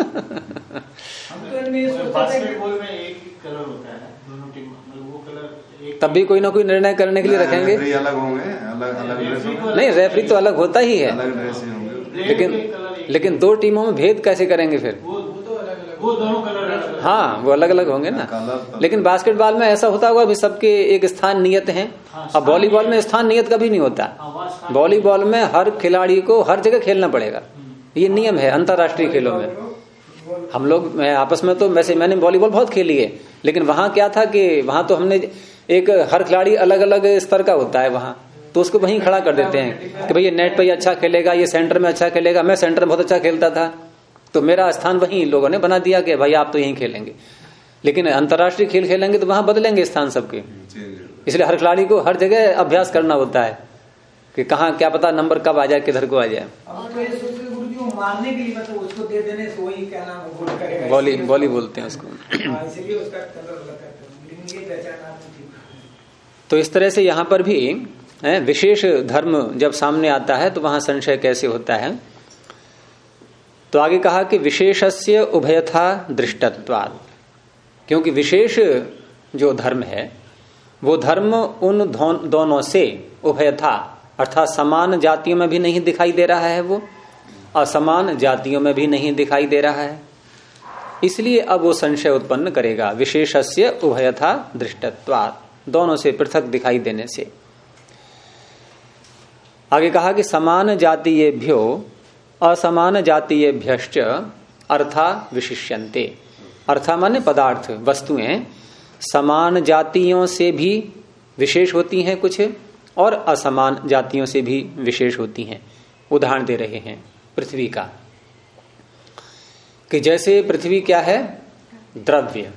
बास्केटबॉल में एक कलर होता है दोनों टीम, वो कलर एक, तब भी कोई ना कोई निर्णय करने के लिए रखेंगे। अलग होंगे, अलग नहीं, रेफरी तो अलग होता ही है, अलग ड्रेस होंगे। लेकिन 2 टीमों में भेद कैसे करेंगे फिर? वो दोनों कलर, हाँ वो अलग अलग होंगे ना। लेकिन बास्केटबॉल में ऐसा होता होगा भी सबके एक स्थान नियत है। अब वॉलीबॉल में स्थान नियत कभी नहीं होता। वॉलीबॉल में हर खिलाड़ी को हर जगह खेलना पड़ेगा, ये नियम है अंतरराष्ट्रीय खेलों में। हम लोग आपस में तो वैसे मैंने वॉलीबॉल बहुत खेली है, लेकिन वहां क्या था कि वहां तो हमने एक हर खिलाड़ी अलग अलग स्तर का होता है वहां, तो उसको वहीं खड़ा कर देते हैं कि भाई ये नेट पे ये अच्छा खेलेगा, ये सेंटर में अच्छा खेलेगा। मैं सेंटर में बहुत अच्छा खेलता था तो मेरा स्थान वहीं लोगों ने बना दिया कि भाई आप तो यहीं खेलेंगे। लेकिन अंतरराष्ट्रीय खेल खेलेंगे तो वहां बदलेंगे स्थान सबके, इसलिए हर खिलाड़ी को हर जगह अभ्यास करना होता है कि कहाँ क्या पता नंबर कब आ जाए, किधर को आ जाए। मारने के लिए मतलब उसको दे देने से वही क्या नाम गोल करेगा, वॉली बोलते हैं उसको। इसलिए उसका कलर लगता है, लेकिन ये पहचान। तो इस तरह से यहाँ पर भी विशेष धर्म जब सामने आता है तो वहां संशय कैसे होता है। तो आगे कहा कि विशेषस्य उभयथा दृष्टत्वात्, क्योंकि विशेष जो धर्म है वो धर्म उन दोनों से उभयथा अर्थात समान जातियों में भी नहीं दिखाई दे रहा है, वो असमान जातियों में भी नहीं दिखाई दे रहा है, इसलिए अब वो संशय उत्पन्न करेगा। विशेषस्य उभयथा दृष्टत्वात्, दोनों से पृथक दिखाई देने से। आगे कहा कि समान जातीयेभ्यो असमान जातीयेभ्यश्च अर्था विशिष्यन्ते। अर्था माने पदार्थ, वस्तुएं समान जातियों से भी विशेष होती हैं कुछ, और असमान जातियों से भी विशेष होती हैं। उदाहरण दे रहे हैं पृथ्वी का, कि जैसे पृथ्वी क्या है? द्रव्य।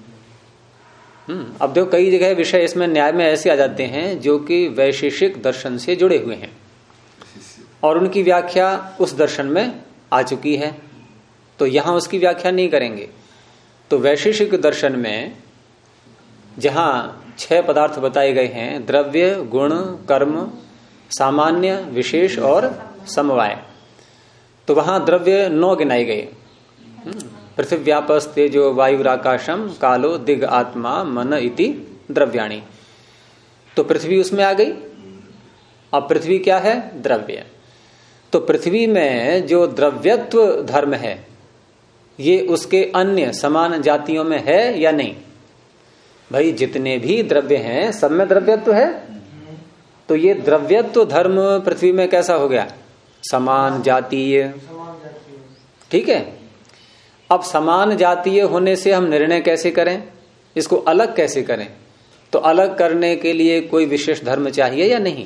अब देखो कई जगह विषय इसमें न्याय में ऐसे आ जाते हैं जो कि वैशेषिक दर्शन से जुड़े हुए हैं और उनकी व्याख्या उस दर्शन में आ चुकी है, तो यहां उसकी व्याख्या नहीं करेंगे। तो वैशेषिक दर्शन में जहां 6 पदार्थ बताए गए हैं, द्रव्य, गुण, कर्म, सामान्य, विशेष और समवाय, तो वहां द्रव्य 9 गिनाए गए। पृथिव्यापस तेजो वायुराकाशम कालो दिग आत्मा मन इति द्रव्याणी। तो पृथ्वी उसमें आ गई। अब पृथ्वी क्या है? द्रव्य। तो पृथ्वी में जो द्रव्यत्व धर्म है ये उसके अन्य समान जातियों में है या नहीं? भाई जितने भी द्रव्य हैं सब में द्रव्यत्व है, तो ये द्रव्यत्व धर्म पृथ्वी में कैसा हो गया? समान जातीय। ठीक है। अब समान जातीय होने से हम निर्णय कैसे करें, इसको अलग कैसे करें? तो अलग करने के लिए कोई विशेष धर्म चाहिए या नहीं?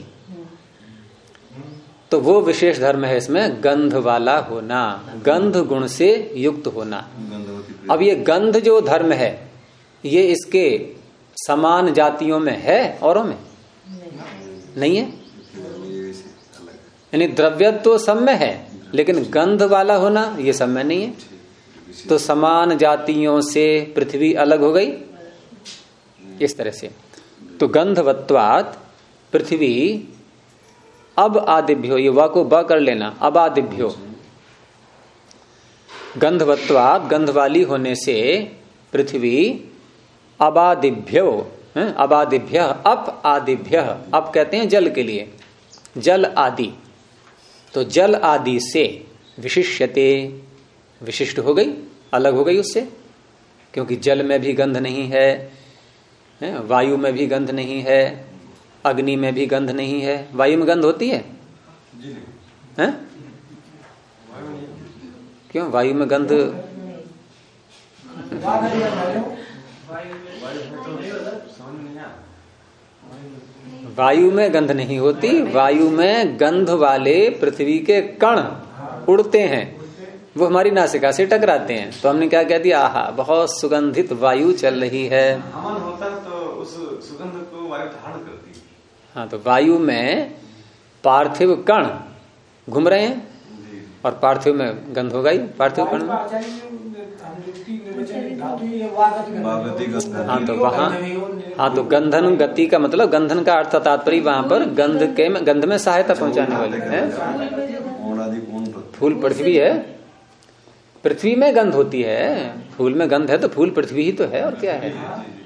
तो वो विशेष धर्म है इसमें गंध वाला होना, गंध गुण से युक्त होना। अब ये गंध जो धर्म है ये इसके समान जातियों में है, औरों में नहीं है। यानी द्रव्यत्व तो सब में है, लेकिन गंध वाला होना ये सब में नहीं है। तो समान जातियों से पृथ्वी अलग हो गई इस तरह से। तो गंधवत्वात् पृथ्वी अब आदिभ्यो, ये वा को ब कर लेना, अब आदिभ्यो, गंधवत्वात् गंध वाली होने से पृथ्वी अबादिभ्यो, अबादिभ्य अप आदिभ्य, अप कहते हैं जल के लिए, जल आदि, तो जल आदि से विशिष्यते, विशिष्ट हो गई, अलग हो गई उससे, क्योंकि जल में भी गंध नहीं है, वायु में भी गंध नहीं है, अग्नि में भी गंध नहीं है। वायु में गंध होती है? हैं? क्यों वायु में गंध? वायु में गंध नहीं होती, वायु में गंध वाले पृथ्वी के कण उड़ते हैं, वो हमारी नासिका से टकराते हैं, तो हमने क्या कह दिया, आहा बहुत सुगंधित वायु चल रही है। हवन होता है तो उस सुगंध को वायु धारण करती है। हाँ, तो वायु में पार्थिव कण घूम रहे हैं और पार्थिव में गंध हो गई, पार्थिव कण में। हाँ, तो वहां, हाँ, तो गंधन गति का मतलब, गंधन का अर्थ तात्पर्य वहां पर गंध में सहायता पहुंचाने वाली है। फूल पृथ्वी है, पृथ्वी में गंध होती है, फूल में गंध है तो फूल पृथ्वी ही तो है, और क्या है।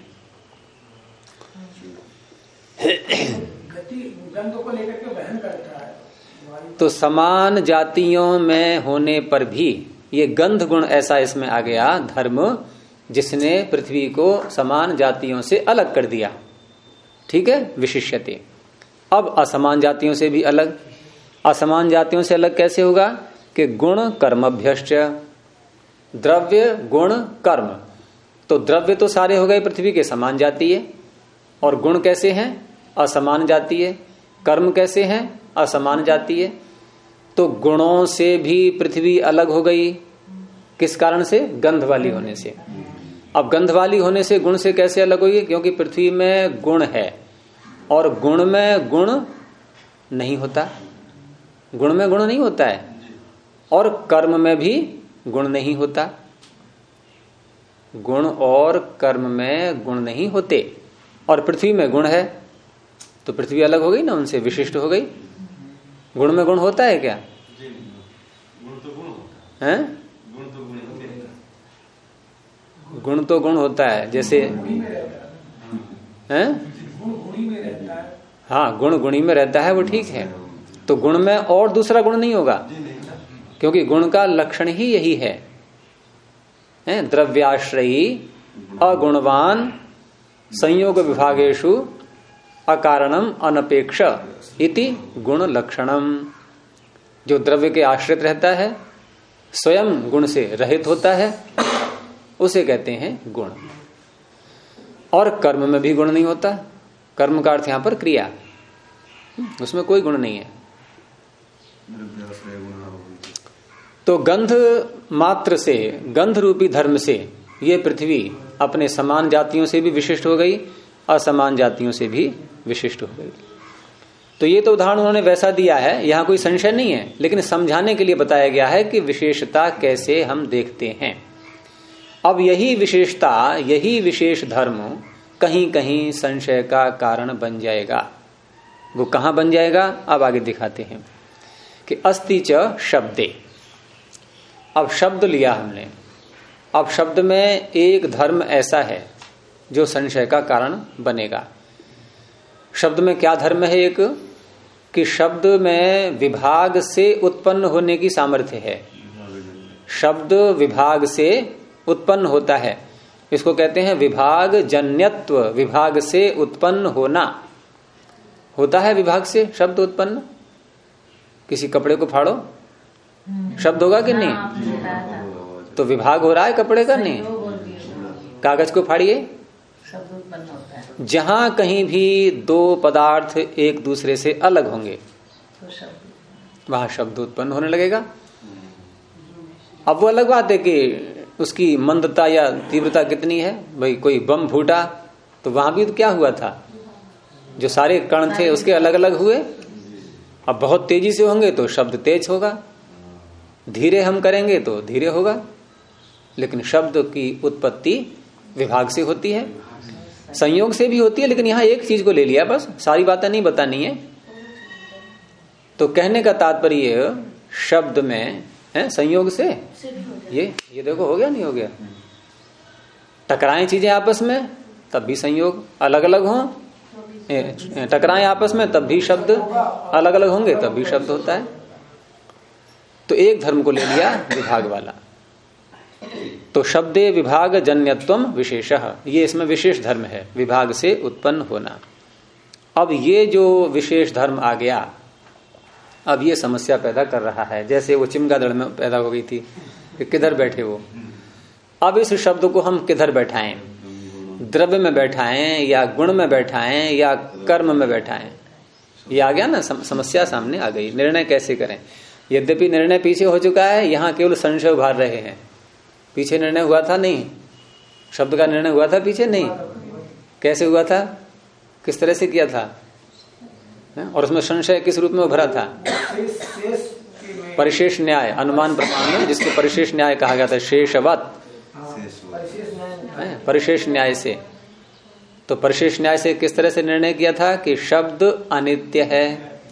गंध को लेकर के वहन करता है। तो समान जातियों में होने पर भी ये गंध गुण ऐसा इसमें आ गया धर्म, जिसने पृथ्वी को समान जातियों से अलग कर दिया। ठीक है, विशिष्यते। अब असमान जातियों से भी अलग, असमान जातियों से अलग कैसे होगा कि गुण कर्मभ्यश्च, द्रव्य गुण कर्म, तो द्रव्य तो सारे हो गए पृथ्वी के समान जातीय, और गुण कैसे हैं, असमान जातीय, कर्म कैसे हैं, असमान जातीय। तो गुणों से भी पृथ्वी अलग हो गई, किस कारण से, गंध वाली होने से। अब गंध वाली होने से गुण से कैसे अलग होगी, क्योंकि पृथ्वी में गुण है और गुण में गुण नहीं होता, गुण में गुण नहीं होता है, और कर्म में भी गुण नहीं होता, गुण और कर्म में गुण नहीं होते, और पृथ्वी में गुण है, तो पृथ्वी अलग हो गई ना उनसे, विशिष्ट हो गई। गुण में गुण होता है क्या? गुण तो गुण होता है, गुण तो गुण होते हैं। गुण तो गुण होता है, जैसे हैं, हाँ, गुण गुणी में रहता है, वो ठीक है। तो गुण में और दूसरा गुण नहीं होगा, क्योंकि गुण का लक्षण ही यही है, द्रव्याश्रयी अगुणवान संयोग विभागेषु अकारणम अनपेक्ष इति गुण लक्षणम। जो द्रव्य के आश्रित रहता है, स्वयं गुण से रहित होता है, उसे कहते हैं गुण। और कर्म में भी गुण नहीं होता, कर्म का अर्थ यहां पर क्रिया, उसमें कोई गुण नहीं है। तो गंध मात्र से, गंध रूपी धर्म से ये पृथ्वी अपने समान जातियों से भी विशिष्ट हो गई, असमान जातियों से भी विशिष्ट हो गई। तो ये तो उदाहरण उन्होंने वैसा दिया है, यहां कोई संशय नहीं है, लेकिन समझाने के लिए बताया गया है कि विशेषता कैसे हम देखते हैं। अब यही विशेषता, यही विशेष धर्म कहीं कहीं संशय का कारण बन जाएगा। वो कहां बन जाएगा, अब आगे दिखाते हैं कि अस्ति च शब्दे। अब शब्द लिया हमने, अब शब्द में एक धर्म ऐसा है जो संशय का कारण बनेगा। शब्द में क्या धर्म है, एक कि शब्द में विभाग से उत्पन्न होने की सामर्थ्य है। शब्द विभाग से उत्पन्न होता है, इसको कहते हैं विभाग जन्यत्व, विभाग से उत्पन्न होना। होता है विभाग से शब्द उत्पन्न, किसी कपड़े को फाड़ो शब्द होगा कि नहीं, तो विभाग हो रहा है कपड़े का, नहीं। कागज को फाड़िए शब्द उत्पन्न होता है। जहां कहीं भी दो पदार्थ एक दूसरे से अलग होंगे तो शब्द, वहां शब्द उत्पन्न होने लगेगा। अब वो अलग बात है कि उसकी मंदता या तीव्रता कितनी है। भाई कोई बम फूटा तो वहां भी तो क्या हुआ था, जो सारे कण थे उसके अलग अलग हुए। अब बहुत तेजी से होंगे तो शब्द तेज होगा, धीरे हम करेंगे तो धीरे होगा। लेकिन शब्द की उत्पत्ति विभाग से होती है, संयोग से भी होती है। लेकिन यहां एक चीज को ले लिया, बस सारी बातें नहीं बतानी है। तो कहने का तात्पर्य शब्द में है संयोग से। ये देखो हो गया नहीं हो गया, टकराएं चीजें आपस में तब भी संयोग, अलग अलग हो टकराएं आपस में तब भी शब्द अलग अलग होंगे, तब भी शब्द होता है। तो एक धर्म को ले लिया विभाग वाला। तो शब्दे विभाग जन्यत्वम विशेषः, ये इसमें विशेष धर्म है, विभाग से उत्पन्न होना। अब ये जो विशेष धर्म आ गया, अब ये समस्या पैदा कर रहा है। जैसे वो चिमगादड़ में पैदा हो गई थी कि किधर बैठे वो। अब इस शब्द को हम किधर बैठाएं, द्रव्य में बैठाएं या गुण में बैठाएं या कर्म में बैठाएं, ये आ गया ना, समस्या सामने आ गई। निर्णय कैसे करें। यद्यपि निर्णय पीछे हो चुका है, यहाँ केवल संशय उभार रहे हैं। पीछे निर्णय हुआ था नहीं, शब्द का निर्णय हुआ था पीछे नहीं। कैसे हुआ था, किस तरह से किया था, और उसमें संशय किस रूप में उभरा था। परिशेष न्याय, अनुमान प्रमाण में जिसको परिशेष न्याय कहा गया था, शेषवत, परिशेष न्याय से। तो परिशेष न्याय से किस तरह से निर्णय किया था कि शब्द अनित्य है।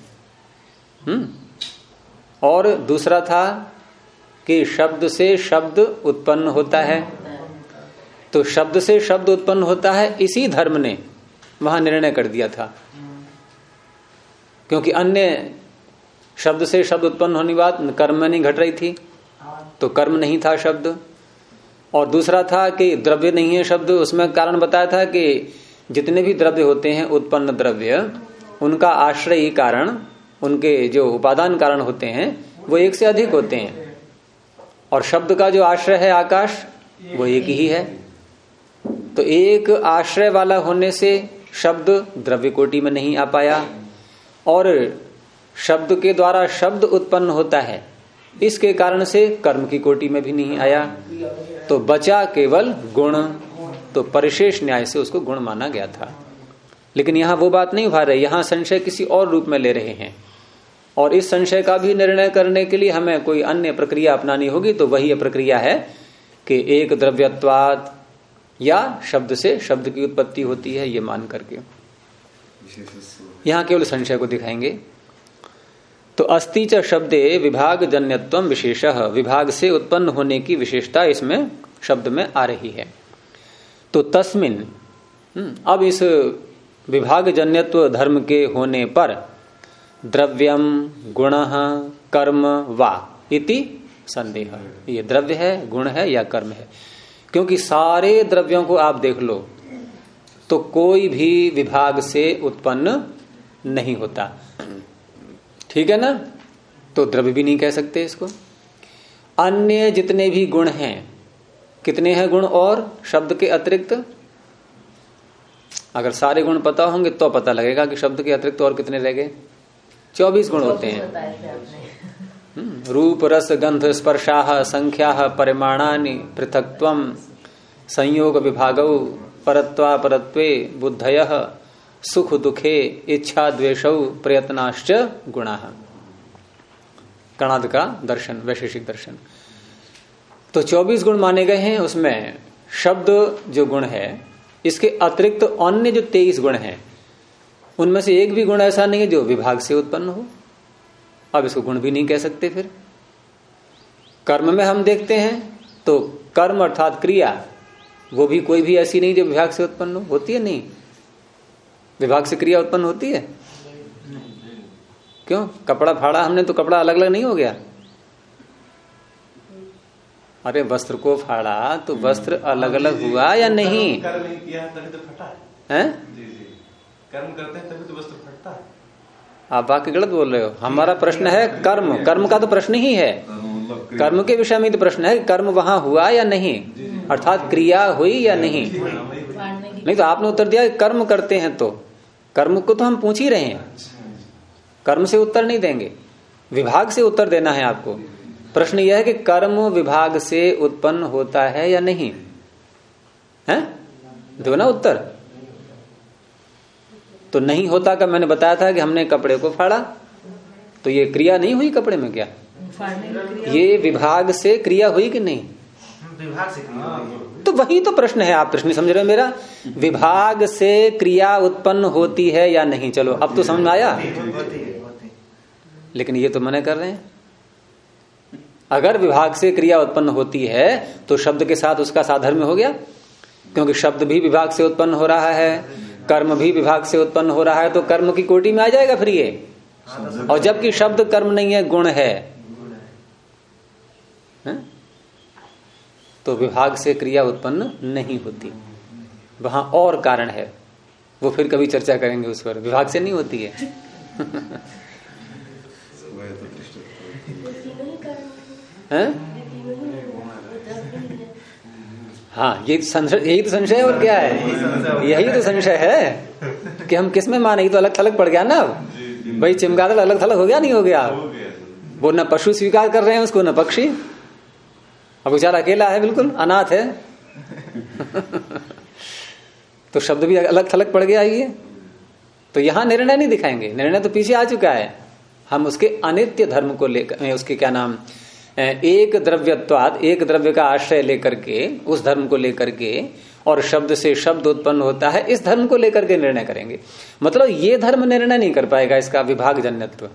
और दूसरा था कि शब्द से शब्द उत्पन्न होता है। तो शब्द से शब्द उत्पन्न होता है, इसी धर्म ने वहां निर्णय कर दिया था। क्योंकि अन्य शब्द से शब्द उत्पन्न होने की बात कर्म में नहीं घट रही थी, तो कर्म नहीं था शब्द। और दूसरा था कि द्रव्य नहीं है शब्द, उसमें कारण बताया था कि जितने भी द्रव्य होते हैं उत्पन्न द्रव्य, उनका आश्रयी कारण, उनके जो उपादान कारण होते हैं वो एक से अधिक होते हैं। और शब्द का जो आश्रय है आकाश, वो एक ही है। तो एक आश्रय वाला होने से शब्द द्रव्य कोटि में नहीं आ पाया, और शब्द के द्वारा शब्द उत्पन्न होता है, इसके कारण से कर्म की कोटि में भी नहीं आया। तो बचा केवल गुण। तो परिशेष न्याय से उसको गुण माना गया था। लेकिन यहां वो बात नहीं उभार रहे, यहां संशय किसी और रूप में ले रहे हैं। और इस संशय का भी निर्णय करने के लिए हमें कोई अन्य प्रक्रिया अपनानी होगी। तो वही प्रक्रिया है कि एक द्रव्यत्वाद या शब्द से शब्द की उत्पत्ति होती है, ये मान करके यहां केवल संशय को दिखाएंगे। तो अस्ति च शब्दे विभाग जन्यत्वम विशेषः, विभाग से उत्पन्न होने की विशेषता इसमें शब्द में आ रही है। तो तस्मिन, अब इस विभाग जन्यत्व धर्म के होने पर द्रव्यम गुणः कर्म वा इति संदेह, ये द्रव्य है, गुण है या कर्म है। क्योंकि सारे द्रव्यों को आप देख लो तो कोई भी विभाग से उत्पन्न नहीं होता, ठीक है ना। तो द्रव्य भी नहीं कह सकते इसको। अन्य जितने भी गुण हैं, कितने हैं गुण और शब्द के अतिरिक्त, अगर सारे गुण पता होंगे तो पता लगेगा कि शब्द के अतिरिक्त और कितने रह गए। 24 गुण होते हैं। रूप रस गंध स्पर्शाः संख्याः परिमाणानि पृथक्त्वम् संयोग विभागौ परत्वा परत्वे बुद्धयः सुख दुखे इच्छा द्वेषौ प्रयत्नाश्च गुणाः। कणाद का दर्शन, वैशेषिक दर्शन। तो 24 गुण माने गए हैं। उसमें शब्द जो गुण है, इसके अतिरिक्त अन्य जो 23 गुण हैं, उनमें से एक भी गुण ऐसा नहीं है जो विभाग से उत्पन्न हो। अब इसको गुण भी नहीं कह सकते। फिर कर्म में हम देखते हैं तो कर्म अर्थात क्रिया, वो भी कोई भी ऐसी नहीं जो विभाग से उत्पन्न होती है। नहीं, विभाग से क्रिया उत्पन्न होती है। क्यों? कपड़ा फाड़ा हमने तो कपड़ा अलग अलग नहीं हो गया। अरे वस्त्र को फाड़ा तो वस्त्र अलग अलग हुआ या नहीं? कर्म नहीं किया तभी तो फटा है। जी जी, कर्म करते हैं तभी तो वस्त्र फटता है। आप बाकी गलत बोल रहे हो। हमारा प्रश्न है कर्म, कर्म का तो प्रश्न ही है। कर्म के विषय में तो प्रश्न है कर्म वहां हुआ या नहीं, अर्थात क्रिया हुई या नहीं। नहीं तो आपने उत्तर दिया कर्म करते हैं, तो कर्म को तो हम पूछ ही रहे हैं, कर्म से उत्तर नहीं देंगे, विभाग से उत्तर देना है आपको। प्रश्न यह है कि कर्म विभाग से उत्पन्न होता है या नहीं है, दो ना उत्तर। तो नहीं होता का मैंने बताया था कि हमने कपड़े को फाड़ा, तो ये क्रिया नहीं हुई कपड़े में, क्या ये विभाग से क्रिया हुई कि नहीं? विभाग से तो वही तो प्रश्न है, आप प्रश्न समझ रहे हो मेरा, विभाग से क्रिया उत्पन्न होती है या नहीं। चलो अब तो समझ में आया, लेकिन ये तो मना कर रहे हैं। अगर विभाग से क्रिया उत्पन्न होती है तो शब्द के साथ उसका साधर्म्य हो गया, क्योंकि शब्द भी विभाग से उत्पन्न हो रहा है, कर्म भी विभाग से उत्पन्न हो रहा है, तो कर्म की कोटि में आ जाएगा फिर ये। और जबकि शब्द कर्म नहीं है, गुण है, तो विभाग से क्रिया उत्पन्न नहीं होती, वहां और कारण है, वो फिर कभी चर्चा करेंगे उस पर। विभाग से नहीं होती है। हाँ, ये संशय, यही तो संशय है, और क्या है, यही तो संशय है कि हम किस में माने। ये तो अलग थलग पड़ गया ना भाई, चिमगादड़ अलग थलग हो गया, नहीं हो गया? वो न पशु स्वीकार कर रहे हैं उसको, न पक्षी। अब बेचारा अकेला है, बिल्कुल अनाथ है। तो शब्द भी अलग थलग पड़ गया ये। तो यहां निर्णय नहीं दिखाएंगे, निर्णय तो पीछे आ चुका है। हम उसके अनित्य धर्म को लेकर, उसके क्या नाम, एक द्रव्यत्वाद, एक द्रव्य का आश्रय लेकर के, उस धर्म को लेकर के, और शब्द से शब्द उत्पन्न होता है, इस धर्म को लेकर के निर्णय करेंगे। मतलब ये धर्म निर्णय नहीं कर पाएगा इसका विभाग जन्यत्व,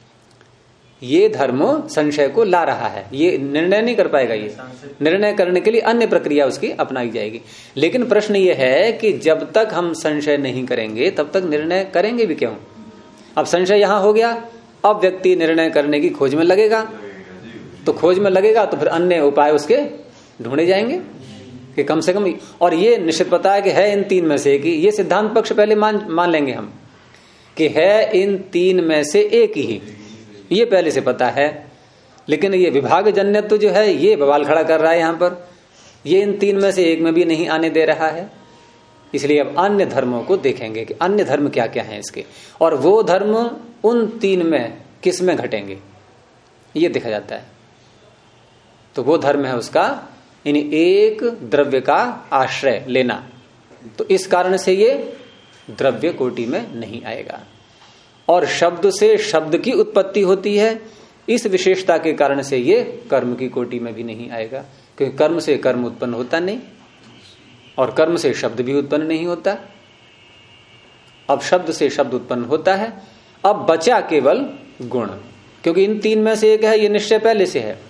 ये धर्म संशय को ला रहा है, ये निर्णय नहीं कर पाएगा। ये निर्णय करने के लिए अन्य प्रक्रिया उसकी अपनाई जाएगी। लेकिन प्रश्न ये है कि जब तक हम संशय नहीं करेंगे तब तक निर्णय करेंगे भी क्यों? अब संशय यहां हो गया, अब व्यक्ति निर्णय करने की खोज में लगेगा, तो खोज में लगेगा तो फिर अन्य उपाय उसके ढूंढे जाएंगे कि कम से कम। और ये निश्चित पता है कि है इन तीन में से एक ही, ये सिद्धांत पक्ष पहले मान लेंगे हम कि है इन तीन में से एक ही, ये पहले से पता है। लेकिन ये विभाग जन्यत्व जो है, ये बवाल खड़ा कर रहा है यहां पर, ये इन तीन में से एक में भी नहीं आने दे रहा है। इसलिए अब अन्य धर्मों को देखेंगे कि अन्य धर्म क्या क्या है इसके, और वो धर्म उन तीन में किस में घटेंगे, ये देखा जाता है। तो वो धर्म है उसका यानी एक द्रव्य का आश्रय लेना, तो इस कारण से ये द्रव्य कोटि में नहीं आएगा। और शब्द से शब्द की उत्पत्ति होती है, इस विशेषता के कारण से ये कर्म की कोटि में भी नहीं आएगा, क्योंकि कर्म से कर्म उत्पन्न होता नहीं और कर्म से शब्द भी उत्पन्न नहीं होता। अब शब्द से शब्द उत्पन्न होता है, अब बचा केवल गुण, क्योंकि इन तीन में से एक है, ये निश्चय पहले से है।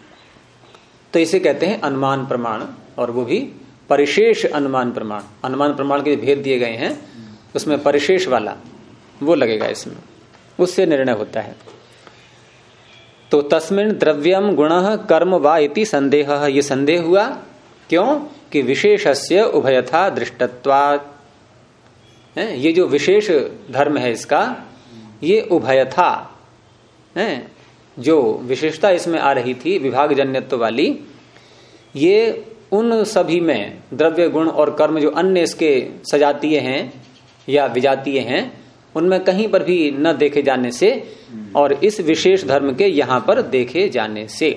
तो इसे कहते हैं अनुमान प्रमाण, और वो भी परिशेष अनुमान प्रमाण। अनुमान प्रमाण के भेद दिए गए हैं, उसमें परिशेष वाला वो लगेगा इसमें, उससे निर्णय होता है। तो तस्मिन् द्रव्यम गुणः कर्म वा इति संदेह, ये संदेह हुआ क्यों कि विशेषस्य उभयथा दृष्टत्वात्, ये जो विशेष धर्म है इसका, ये उभयथा है, जो विशेषता इसमें आ रही थी विभाग जन्यत्व वाली, ये उन सभी में द्रव्य गुण और कर्म जो अन्य इसके सजातीय हैं या विजातीय हैं, उनमें कहीं पर भी न देखे जाने से, और इस विशेष धर्म के यहां पर देखे जाने से,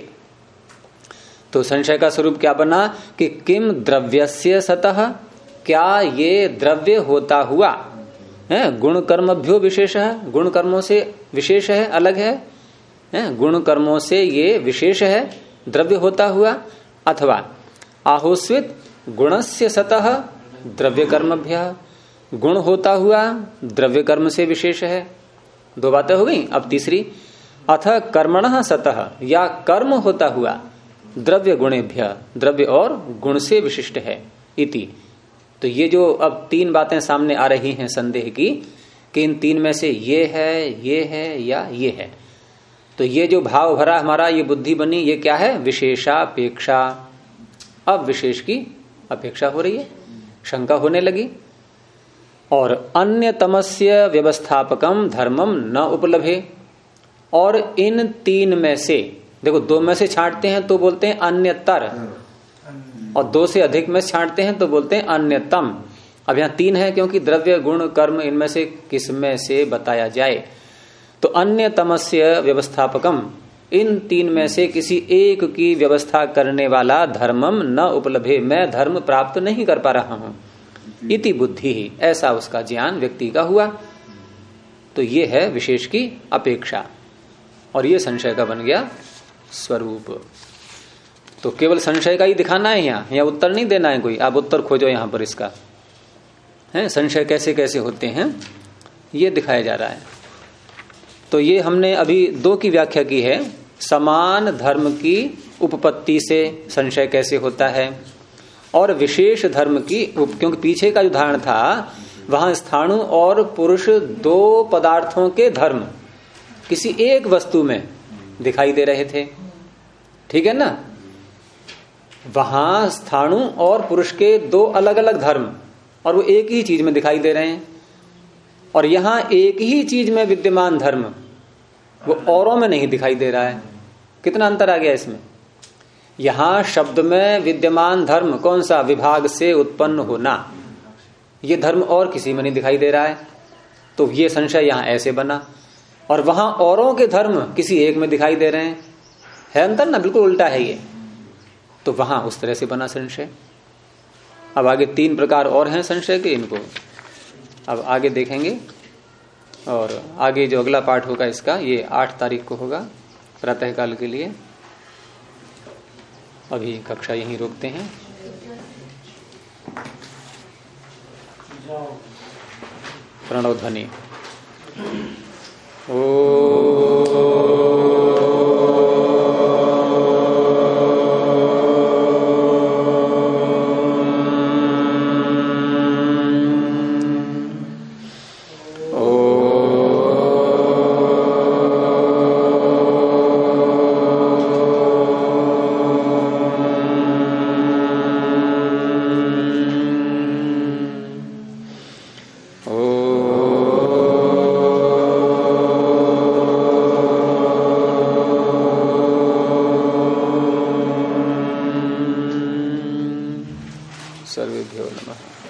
तो संशय का स्वरूप क्या बना कि किम द्रव्यस्य सतः, क्या ये द्रव्य होता हुआ है गुण कर्मभ्यो विशेष है, गुण कर्मों से विशेष है, अलग है, गुण कर्मों से ये विशेष है द्रव्य होता हुआ, अथवा आहोस्वित गुणस्य सतः द्रव्य कर्मभ्य, गुण होता हुआ द्रव्य कर्म से विशेष है। दो बातें हो गई। अब तीसरी, अथ कर्मणः सतः, या कर्म होता हुआ द्रव्य गुणेभ्य, द्रव्य और गुण से विशिष्ट है इति। तो ये जो अब तीन बातें सामने आ रही हैं संदेह की, कि इन तीन में से ये है या ये है, तो ये जो भाव भरा हमारा ये बुद्धि बनी, ये क्या है? विशेषापेक्षा। अब विशेष की अपेक्षा हो रही है, शंका होने लगी। और अन्यतमस्य व्यवस्थापकम धर्मम न उपलभे, और इन तीन में से, देखो दो में से छांटते हैं तो बोलते हैं अन्यतर, और दो से अधिक में छांटते हैं तो बोलते हैं अन्यतम। अब यहां 3 है क्योंकि द्रव्य गुण कर्म इनमें से किसमें से बताया जाए। तो अन्य तमस्य व्यवस्थापकम, इन 3 में से किसी एक की व्यवस्था करने वाला धर्मम न उपलभे, मैं धर्म प्राप्त नहीं कर पा रहा हूं। इति बुद्धि ही, ऐसा उसका ज्ञान व्यक्ति का हुआ। तो ये है विशेष की अपेक्षा, और ये संशय का बन गया स्वरूप। तो केवल संशय का ही दिखाना है यहाँ उत्तर नहीं देना है कोई, आप उत्तर खोजो यहां पर इसका है। संशय कैसे कैसे होते हैं ये दिखाया जा रहा है। तो ये हमने अभी 2 की व्याख्या की है, समान धर्म की उपपत्ति से संशय कैसे होता है, और विशेष धर्म की क्योंकि पीछे का जो उदाहरण था वहां स्थाणु और पुरुष 2 पदार्थों के धर्म किसी एक वस्तु में दिखाई दे रहे थे, ठीक है ना। वहां स्थाणु और पुरुष के 2 अलग अलग धर्म और वो एक ही चीज में दिखाई दे रहे हैं, और यहां एक ही चीज में विद्यमान धर्म वो औरों में नहीं दिखाई दे रहा है। कितना अंतर आ गया इसमें। यहां शब्द में विद्यमान धर्म कौन सा, विभाग से उत्पन्न होना, ये धर्म और किसी में नहीं दिखाई दे रहा है। तो ये संशय यहां ऐसे बना, और वहां औरों के धर्म किसी एक में दिखाई दे रहे हैं, है अंतर ना, बिल्कुल उल्टा है ये। तो वहां उस तरह से बना संशय। अब आगे 3 प्रकार और हैं संशय के, इनको अब आगे देखेंगे। और आगे जो अगला पाठ होगा इसका, ये 8 तारीख को होगा प्रातःकाल के लिए। अभी कक्षा यहीं रोकते हैं। प्रणव ध्वनि। सर्वेभ्यो नमः।